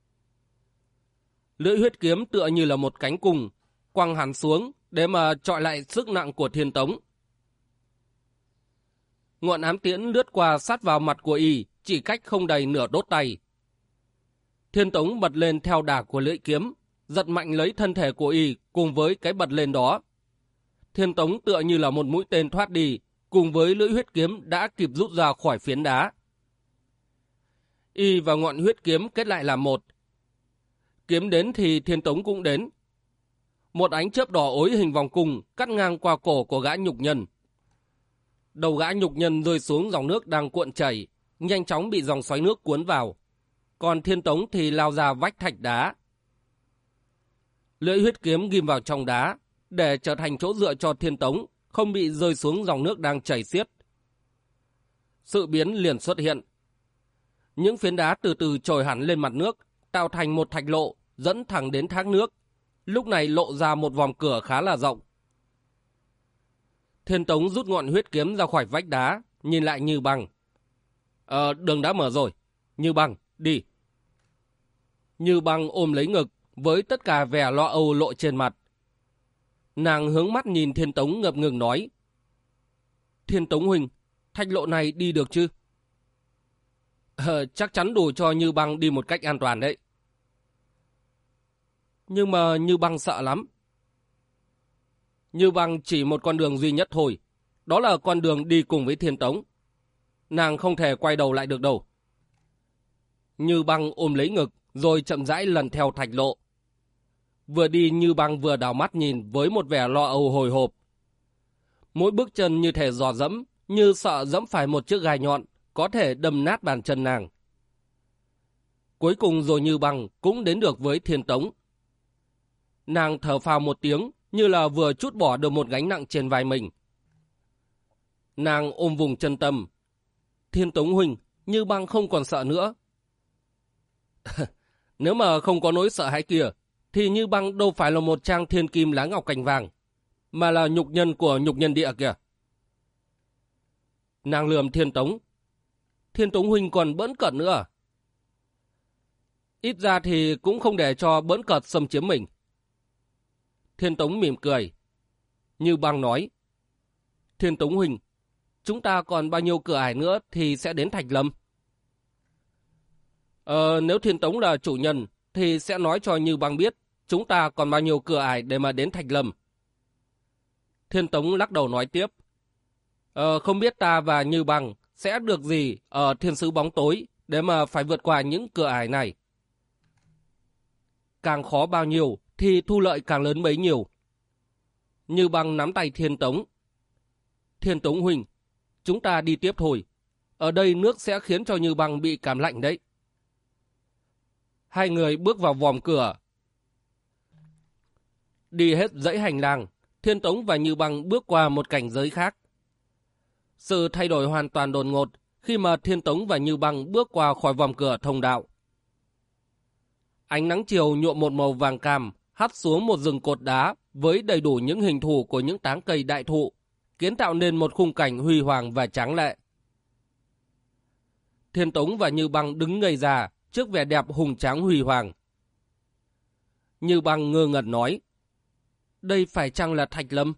Lưỡi huyết kiếm tựa như là một cánh cung, quăng hẳn xuống để mà trọi lại sức nặng của Thiên Tống. Ngọn ám tiễn lướt qua sát vào mặt của y, chỉ cách không đầy nửa đốt tay. Thiên Tống bật lên theo đà của lưỡi kiếm, giật mạnh lấy thân thể của y cùng với cái bật lên đó. Thiên Tống tựa như là một mũi tên thoát đi, cùng với lưỡi huyết kiếm đã kịp rút ra khỏi phiến đá. Y và ngọn huyết kiếm kết lại làm một. Kiếm đến thì Thiên Tống cũng đến. Một ánh chớp đỏ ối hình vòng cung cắt ngang qua cổ của gã nhục nhân. Đầu gã nhục nhân rơi xuống dòng nước đang cuộn chảy, nhanh chóng bị dòng xoáy nước cuốn vào. còn Thiên Tống thì lao ra vách thạch đá. Lưỡi huyết kiếm ghim vào trong đá để trở thành chỗ dựa cho Thiên Tống không bị rơi xuống dòng nước đang chảy xiết. Sự biến liền xuất hiện. Những phiến đá từ từ trồi hẳn lên mặt nước, tạo thành một thạch lộ dẫn thẳng đến thác nước. Lúc này lộ ra một vòm cửa khá là rộng. Thiên Tống rút ngọn huyết kiếm ra khỏi vách đá, nhìn lại Như Băng. Đường đã mở rồi. Như Băng, đi. Như Băng ôm lấy ngực, với tất cả vẻ lo âu lộ trên mặt. Nàng hướng mắt nhìn Thiên Tống ngập ngừng nói. Thiên Tống huynh, thạch lộ này đi được chứ? Chắc chắn đủ cho Như Băng đi một cách an toàn đấy. Nhưng mà Như Băng sợ lắm. Như Băng chỉ một con đường duy nhất thôi. Đó là con đường đi cùng với Thiên Tống. Nàng không thể quay đầu lại được đâu. Như Băng ôm lấy ngực, rồi chậm rãi lần theo thạch lộ. Vừa đi Như Băng vừa đảo mắt nhìn với một vẻ lo âu hồi hộp. Mỗi bước chân như thể giò dẫm, như sợ dẫm phải một chiếc gai nhọn, có thể đâm nát bàn chân nàng. Cuối cùng rồi Như Băng cũng đến được với Thiên Tống. Nàng thở phào một tiếng, như là vừa trút bỏ được một gánh nặng trên vai mình. Nàng ôm vùng chân tâm. Thiên Tống huynh, Như Băng không còn sợ nữa. Nếu mà không có nỗi sợ hãi kia, thì Như Băng đâu phải là một trang thiên kim lá ngọc cành vàng, mà là nhục nhân của nhục nhân địa kìa. Nàng lườm Thiên Tống. Thiên Tống huynh còn bỡn cợt nữa à? Ít ra thì cũng không để cho bỡn cợt xâm chiếm mình. Thiên Tống mỉm cười. Như Băng nói. Thiên Tống huynh, chúng ta còn bao nhiêu cửa ải nữa thì sẽ đến Thạch Lâm? Nếu Thiên Tống là chủ nhân thì sẽ nói cho Như Băng biết chúng ta còn bao nhiêu cửa ải để mà đến Thạch Lâm. Thiên Tống lắc đầu nói tiếp. Không biết ta và Như Băng sẽ được gì ở thiên sứ bóng tối để mà phải vượt qua những cửa ải này. Càng khó bao nhiêu thì thu lợi càng lớn bấy nhiêu. Như Băng nắm tay Thiên Tống. Thiên Tống huynh, chúng ta đi tiếp thôi. Ở đây nước sẽ khiến cho Như Băng bị cảm lạnh đấy. Hai người bước vào vòm cửa. Đi hết dãy hành lang, Thiên Tống và Như Băng bước qua một cảnh giới khác. Sự thay đổi hoàn toàn đột ngột khi mà Thiên Tống và Như Băng bước qua khỏi vòm cửa thông đạo. Ánh nắng chiều nhuộm một màu vàng cam hắt xuống một rừng cột đá với đầy đủ những hình thù của những tán cây đại thụ, kiến tạo nên một khung cảnh huy hoàng và tráng lệ. Thiên Tống và Như Băng đứng ngây ra trước vẻ đẹp hùng tráng huy hoàng. Như Băng ngơ ngẩn nói. Đây phải chăng là Thạch Lâm?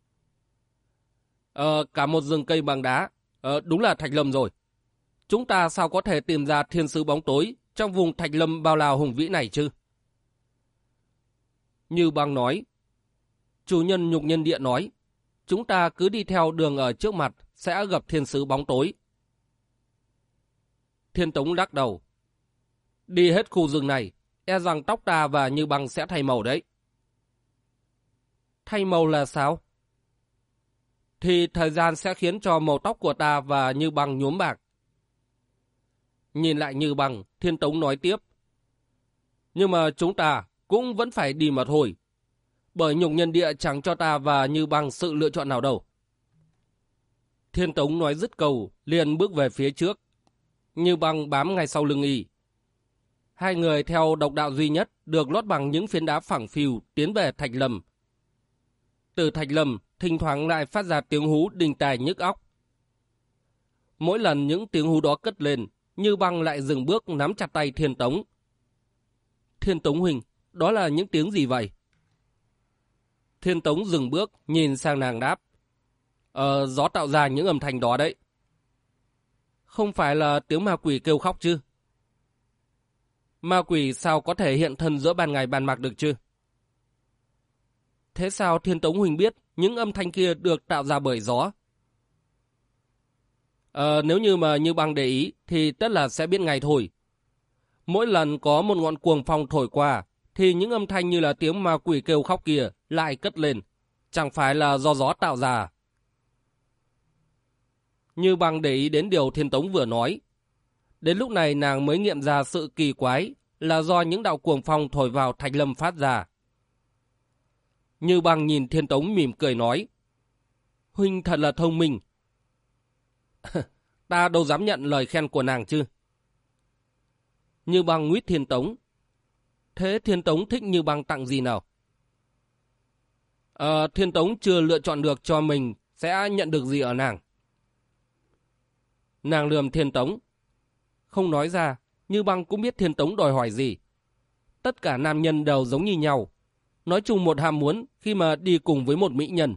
Cả một rừng cây bằng đá. Đúng là Thạch Lâm rồi. Chúng ta sao có thể tìm ra thiên sứ bóng tối trong vùng Thạch Lâm bao la hùng vĩ này chứ? Như Băng nói. Chủ nhân nhục nhân địa nói. Chúng ta cứ đi theo đường ở trước mặt sẽ gặp thiên sứ bóng tối. Thiên Tống lắc đầu. Đi hết khu rừng này, e rằng tóc ta và Như Băng sẽ thay màu đấy. Thay màu là sao? Thì thời gian sẽ khiến cho màu tóc của ta và Như Băng nhuốm bạc. Nhìn lại Như Băng, Thiên Tống nói tiếp. Nhưng mà chúng ta cũng vẫn phải đi mà thôi. Bởi nhục nhân địa chẳng cho ta và Như Băng sự lựa chọn nào đâu. Thiên Tống nói dứt câu, liền bước về phía trước. Như Băng bám ngay sau lưng y. Hai người theo độc đạo duy nhất được lót bằng những phiến đá phẳng phìu tiến về Thạch Lâm. Từ Thạch Lâm, thỉnh thoảng lại phát ra tiếng hú đinh tai nhức óc. Mỗi lần những tiếng hú đó cất lên, Như Băng lại dừng bước nắm chặt tay Thiên Tống. Thiên Tống huynh, đó là những tiếng gì vậy? Thiên Tống dừng bước, nhìn sang nàng đáp. Gió tạo ra những âm thanh đó đấy. Không phải là tiếng ma quỷ kêu khóc chứ? Ma quỷ sao có thể hiện thân giữa ban ngày ban mặt được chứ? Thế sao Thiên Tống huynh biết những âm thanh kia được tạo ra bởi gió? Nếu như mà Như Băng để ý thì tất là sẽ biết ngay thôi. Mỗi lần có một ngọn cuồng phong thổi qua thì những âm thanh như là tiếng ma quỷ kêu khóc kia lại cất lên. Chẳng phải là do gió tạo ra. Như Băng để ý đến điều Thiên Tống vừa nói. Đến lúc này nàng mới nghiệm ra sự kỳ quái là do những đạo cuồng phong thổi vào Thạch Lâm phát ra. Như Băng nhìn Thiên Tống mỉm cười nói, huynh thật là thông minh. Ta đâu dám nhận lời khen của nàng chứ. Như Băng nguyết Thiên Tống. Thế Thiên Tống thích Như Băng tặng gì nào? Thiên Tống chưa lựa chọn được cho mình sẽ nhận được gì ở nàng. Nàng lườm Thiên Tống. Không nói ra, Như Băng cũng biết Thiên Tống đòi hỏi gì. Tất cả nam nhân đều giống như nhau, nói chung một ham muốn khi mà đi cùng với một mỹ nhân.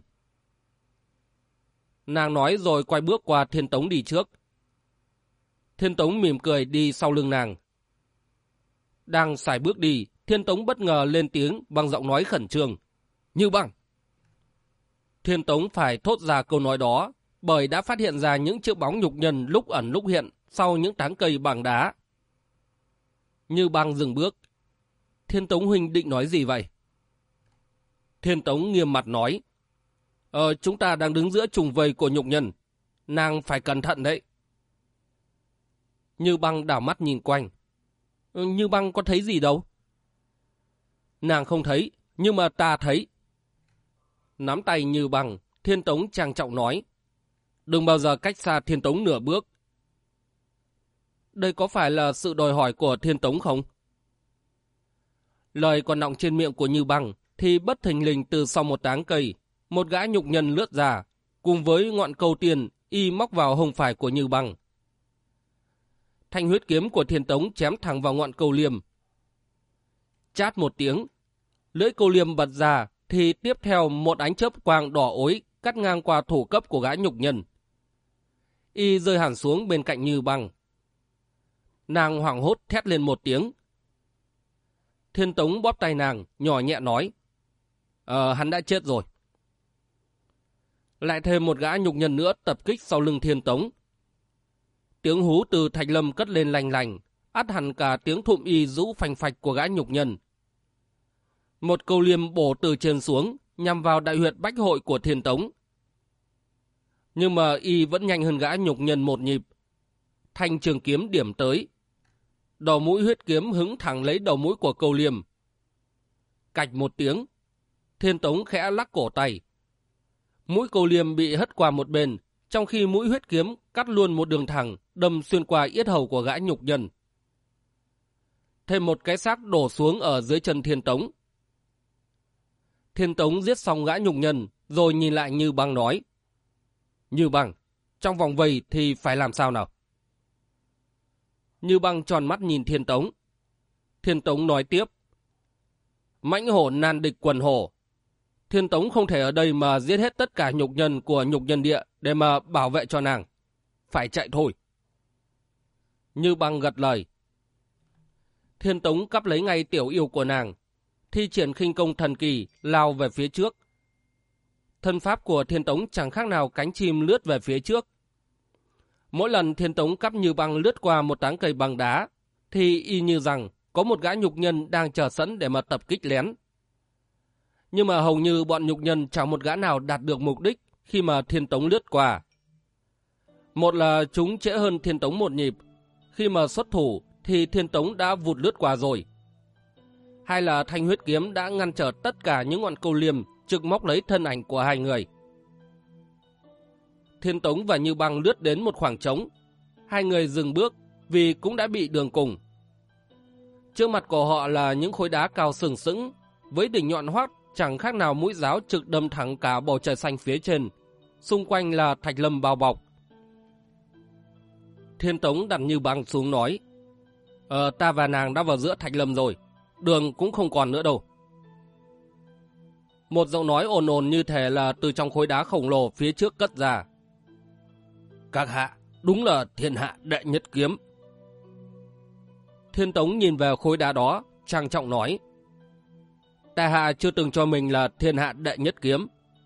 Nàng nói rồi quay bước qua Thiên Tống đi trước. Thiên Tống mỉm cười đi sau lưng nàng. Đang sải bước đi, Thiên Tống bất ngờ lên tiếng bằng giọng nói khẩn trương. Như Băng! Thiên Tống phải thốt ra câu nói đó bởi đã phát hiện ra những chiếc bóng nhục nhân lúc ẩn lúc hiện sau những tán cây bằng đá. Như Băng dừng bước. Thiên Tống huynh định nói gì vậy? Thiên Tống nghiêm mặt nói. Chúng ta đang đứng giữa trùng vây của nhục nhân. Nàng phải cẩn thận đấy. Như Băng đảo mắt nhìn quanh. Như Băng có thấy gì đâu? Nàng không thấy, nhưng mà ta thấy. Nắm tay Như Băng, Thiên Tống trang trọng nói. Đừng bao giờ cách xa Thiên Tống nửa bước. Đây có phải là sự đòi hỏi của Thiên Tống không? Lời còn đọng trên miệng của Như Băng thì bất thình lình từ sau một tán cây, một gã nhục nhân lướt ra, cùng với ngọn câu tiền y móc vào hông phải của Như Băng. Thanh huyết kiếm của Thiên Tống chém thẳng vào ngọn câu liềm. Chát một tiếng, lưỡi câu liềm bật ra thì tiếp theo một ánh chớp quang đỏ ối cắt ngang qua thủ cấp của gã nhục nhân. Y rơi hẳn xuống bên cạnh Như Băng. Nàng hoảng hốt thét lên một tiếng. Thiên Tống bóp tay nàng, nhỏ nhẹ nói. Hắn đã chết rồi. Lại thêm một gã nhục nhân nữa tập kích sau lưng Thiên Tống. Tiếng hú từ Thạch Lâm cất lên lành lành, át hẳn cả tiếng thụm y rũ phành phạch của gã nhục nhân. Một câu liềm bổ từ trên xuống, nhằm vào đại huyệt bách hội của Thiên Tống. Nhưng mà y vẫn nhanh hơn gã nhục nhân một nhịp. Thanh trường kiếm điểm tới. Đầu mũi huyết kiếm hứng thẳng lấy đầu mũi của câu liềm. Cạch một tiếng, Thiên Tống khẽ lắc cổ tay. Mũi câu liềm bị hất qua một bên, trong khi mũi huyết kiếm cắt luôn một đường thẳng, đâm xuyên qua yết hầu của gã nhục nhân. Thêm một cái xác đổ xuống ở dưới chân Thiên Tống. Thiên Tống giết xong gã nhục nhân, rồi nhìn lại Như Băng nói. Như Băng, trong vòng vây thì phải làm sao nào? Như Băng tròn mắt nhìn Thiên Tống. Thiên Tống nói tiếp. Mãnh hổ nan địch quần hổ. Thiên Tống không thể ở đây mà giết hết tất cả nhục nhân của nhục nhân địa để mà bảo vệ cho nàng. Phải chạy thôi. Như Băng gật lời. Thiên Tống cắp lấy ngay tiểu yêu của nàng, thi triển khinh công thần kỳ lao về phía trước. Thân pháp của Thiên Tống chẳng khác nào cánh chim lướt về phía trước. Mỗi lần Thiên Tống cắp Như Băng lướt qua một tán cây bằng đá, thì y như rằng có một gã nhục nhân đang chờ sẵn để mà tập kích lén. Nhưng mà hầu như bọn nhục nhân chẳng một gã nào đạt được mục đích khi mà Thiên Tống lướt qua. Một là chúng trễ hơn Thiên Tống một nhịp, khi mà xuất thủ thì Thiên Tống đã vụt lướt qua rồi. Hai là thanh huyết kiếm đã ngăn trở tất cả những ngọn câu liềm trực móc lấy thân ảnh của hai người. Thiên Tống và Như Băng lướt đến một khoảng trống. Hai người dừng bước vì cũng đã bị đường cùng. Trước mặt của họ là những khối đá cao sừng sững, với đỉnh nhọn hoắt chẳng khác nào mũi giáo trực đâm thẳng cả bầu trời xanh phía trên. Xung quanh là Thạch Lâm bao bọc. Thiên Tống đặt Như Băng xuống nói. Ta và nàng đã vào giữa Thạch Lâm rồi. Đường cũng không còn nữa đâu. Một giọng nói ồn ồn như thể là từ trong khối đá khổng lồ phía trước cất ra. Các hạ, đúng là thiên hạ đệ nhất kiếm. Thiên Tống nhìn vào khối đá đó, trang trọng nói. tại hạ chưa từng cho mình là thiên hạ đệ nhất kiếm.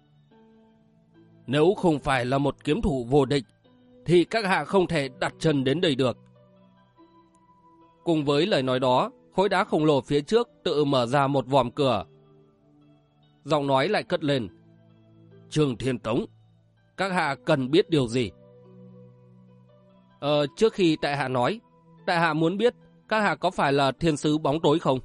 Nếu không phải là một kiếm thủ vô địch, thì các hạ không thể đặt chân đến đây được. Cùng với lời nói đó, khối đá khổng lồ phía trước tự mở ra một vòm cửa. Giọng nói lại cất lên. Trương Thiên Tống, các hạ cần biết điều gì? Trước khi tại hạ nói, Tại hạ muốn biết các hạ có phải là thiên sứ bóng tối không?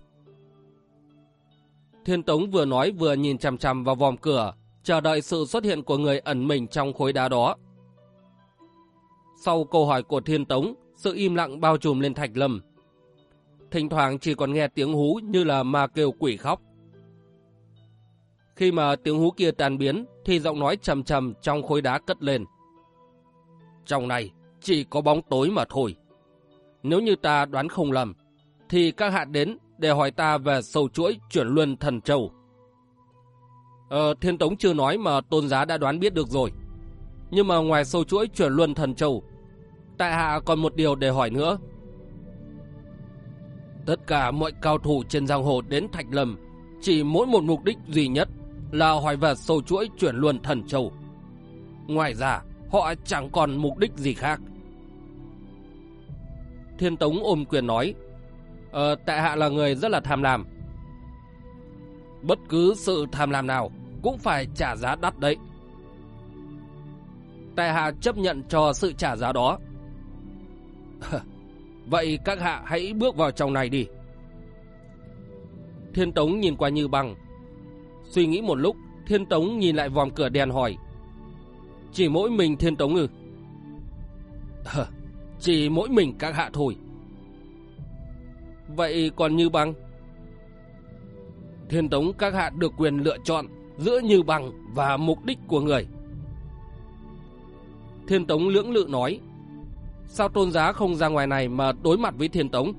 Thiên Tống vừa nói vừa nhìn chằm chằm vào vòm cửa, chờ đợi sự xuất hiện của người ẩn mình trong khối đá đó. Sau câu hỏi của Thiên Tống, sự im lặng bao trùm lên Thạch Lâm. Thỉnh thoảng chỉ còn nghe tiếng hú như là ma kêu quỷ khóc. Khi mà tiếng hú kia tan biến, thì giọng nói trầm trầm trong khối đá cất lên. Trong này chỉ có bóng tối mà thôi. Nếu như ta đoán không lầm, thì các hạ đến để hỏi ta về sâu chuỗi chuyển luân thần châu. Thiên Tống chưa nói mà Tôn Giá đã đoán biết được rồi. Nhưng mà ngoài sâu chuỗi chuyển luân thần châu, tại hạ còn một điều để hỏi nữa. Tất cả mọi cao thủ trên giang hồ đến Thạch Lâm chỉ mỗi một mục đích duy nhất là hỏi về sâu chuỗi chuyển luân thần châu. Ngoài ra họ chẳng còn mục đích gì khác. Thiên Tống ôm quyền nói, tại hạ là người rất là tham lam. Bất cứ sự tham lam nào cũng phải trả giá đắt đấy. Tại hạ chấp nhận cho sự trả giá đó. Vậy các hạ hãy bước vào trong này đi. Thiên Tống nhìn qua Như Băng. Suy nghĩ một lúc, Thiên Tống nhìn lại vòm cửa đen hỏi, chỉ mỗi mình Thiên Tống ư? Chỉ mỗi mình các hạ thôi. Vậy còn Như Băng? Thiên Tống các hạ được quyền lựa chọn giữa Như Băng và mục đích của người. Thiên Tống lưỡng lự nói, sao Tôn Giá không ra ngoài này mà đối mặt với Thiên Tống?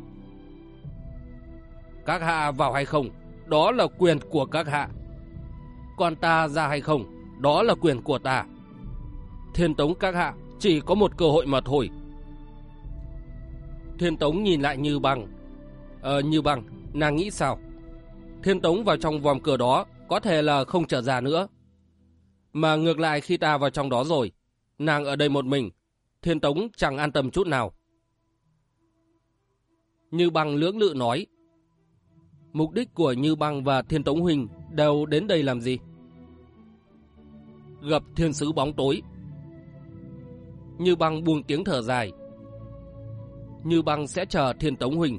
Các hạ vào hay không, đó là quyền của các hạ. Còn ta ra hay không, đó là quyền của ta. Thiên Tống các hạ chỉ có một cơ hội mà thôi. Thiên Tống nhìn lại Như Băng. Như Băng, nàng nghĩ sao? Thiên Tống vào trong vòm cửa đó có thể là không trở ra nữa. Mà ngược lại khi ta vào trong đó rồi, nàng ở đây một mình, Thiên Tống chẳng an tâm chút nào. Như Băng lưỡng lự nói, mục đích của Như Băng và Thiên Tống huynh đều đến đây làm gì? Gặp thiên sứ bóng tối. Như Băng buông tiếng thở dài. Như Băng sẽ chờ Thiên Tống huynh.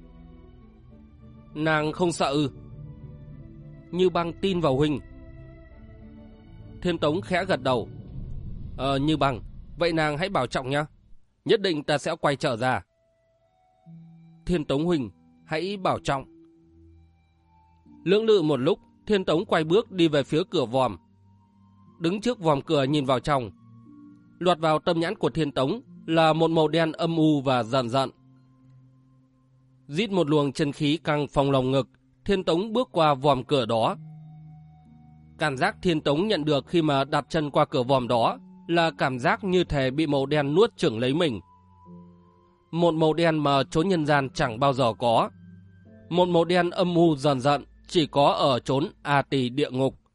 Nàng không sợ ư? Như Băng tin vào huynh. Thiên Tống khẽ gật đầu. Như Băng, vậy nàng hãy bảo trọng nhé. Nhất định ta sẽ quay trở ra. Thiên Tống huynh, hãy bảo trọng. Lưỡng lự một lúc, Thiên Tống quay bước đi về phía cửa vòm. Đứng trước vòm cửa nhìn vào trong, lọt vào tâm nhãn của Thiên Tống là một màu đen âm u và dần dần. Rít một luồng chân khí căng phồng lồng ngực, Thiên Tống bước qua vòm cửa đó. Cảm giác Thiên Tống nhận được khi mà đặt chân qua cửa vòm đó là cảm giác như thể bị màu đen nuốt chửng lấy mình. Một màu đen mà chốn nhân gian chẳng bao giờ có. Một màu đen âm u dần dần chỉ có ở chốn A Tỳ địa ngục.